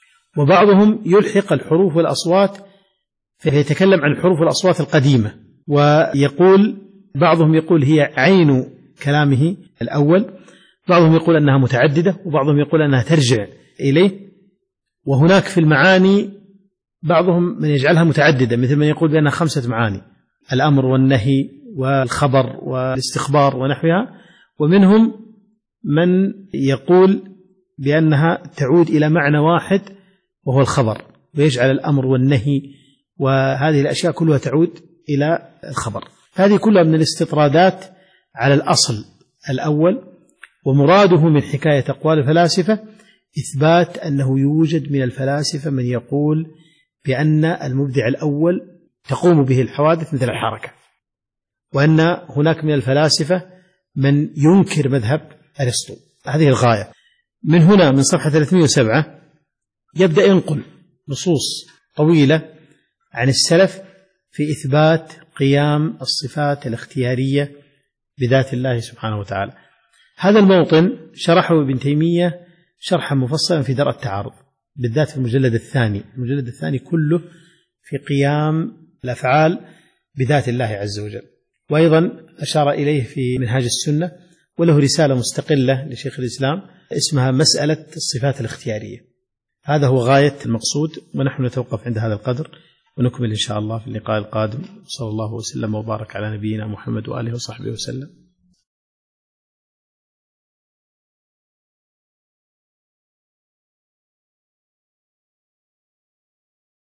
وبعضهم يلحق الحروف والأصوات فيتكلم عن الحروف والأصوات القديمة، ويقول بعضهم يقول هي عين كلامه الأول، بعضهم يقول أنها متعددة، وبعضهم يقول أنها ترجع إليه. وهناك في المعاني بعضهم من يجعلها متعددة، مثل من يقول بأنها خمسة معاني: الأمر والنهي والخبر والاستخبار ونحوها. ومنهم من يقول بأنها تعود إلى معنى واحد وهو الخبر، ويجعل الأمر والنهي وهذه الأشياء كلها تعود إلى الخبر. هذه كلها من الاستطرادات على الأصل الأول. ومراده من حكاية أقوال الفلاسفة إثبات أنه يوجد من الفلاسفة من يقول بأن المبدع الأول تقوم به الحوادث مثل الحركة، وأن هناك من الفلاسفة من ينكر مذهب أرسطو. هذه الغاية. من هنا من صفحة ثلاثمائة وسبعة يبدأ ينقل نصوص طويلة عن السلف في إثبات قيام الصفات الاختيارية بذات الله سبحانه وتعالى. هذا الموطن شرحه ابن تيمية شرحا مفصلا في درء التعارض، بالذات في المجلد الثاني. المجلد الثاني كله في قيام الأفعال بذات الله عز وجل، وأيضا أشار إليه في منهاج السنة، وله رسالة مستقلة لشيخ الإسلام اسمها مسألة الصفات الاختيارية. هذا هو غاية المقصود، ونحن نتوقف عند هذا القدر ونكمل إن شاء الله في اللقاء القادم. صلى الله وسلم وبارك على نبينا محمد وآله وصحبه وسلم.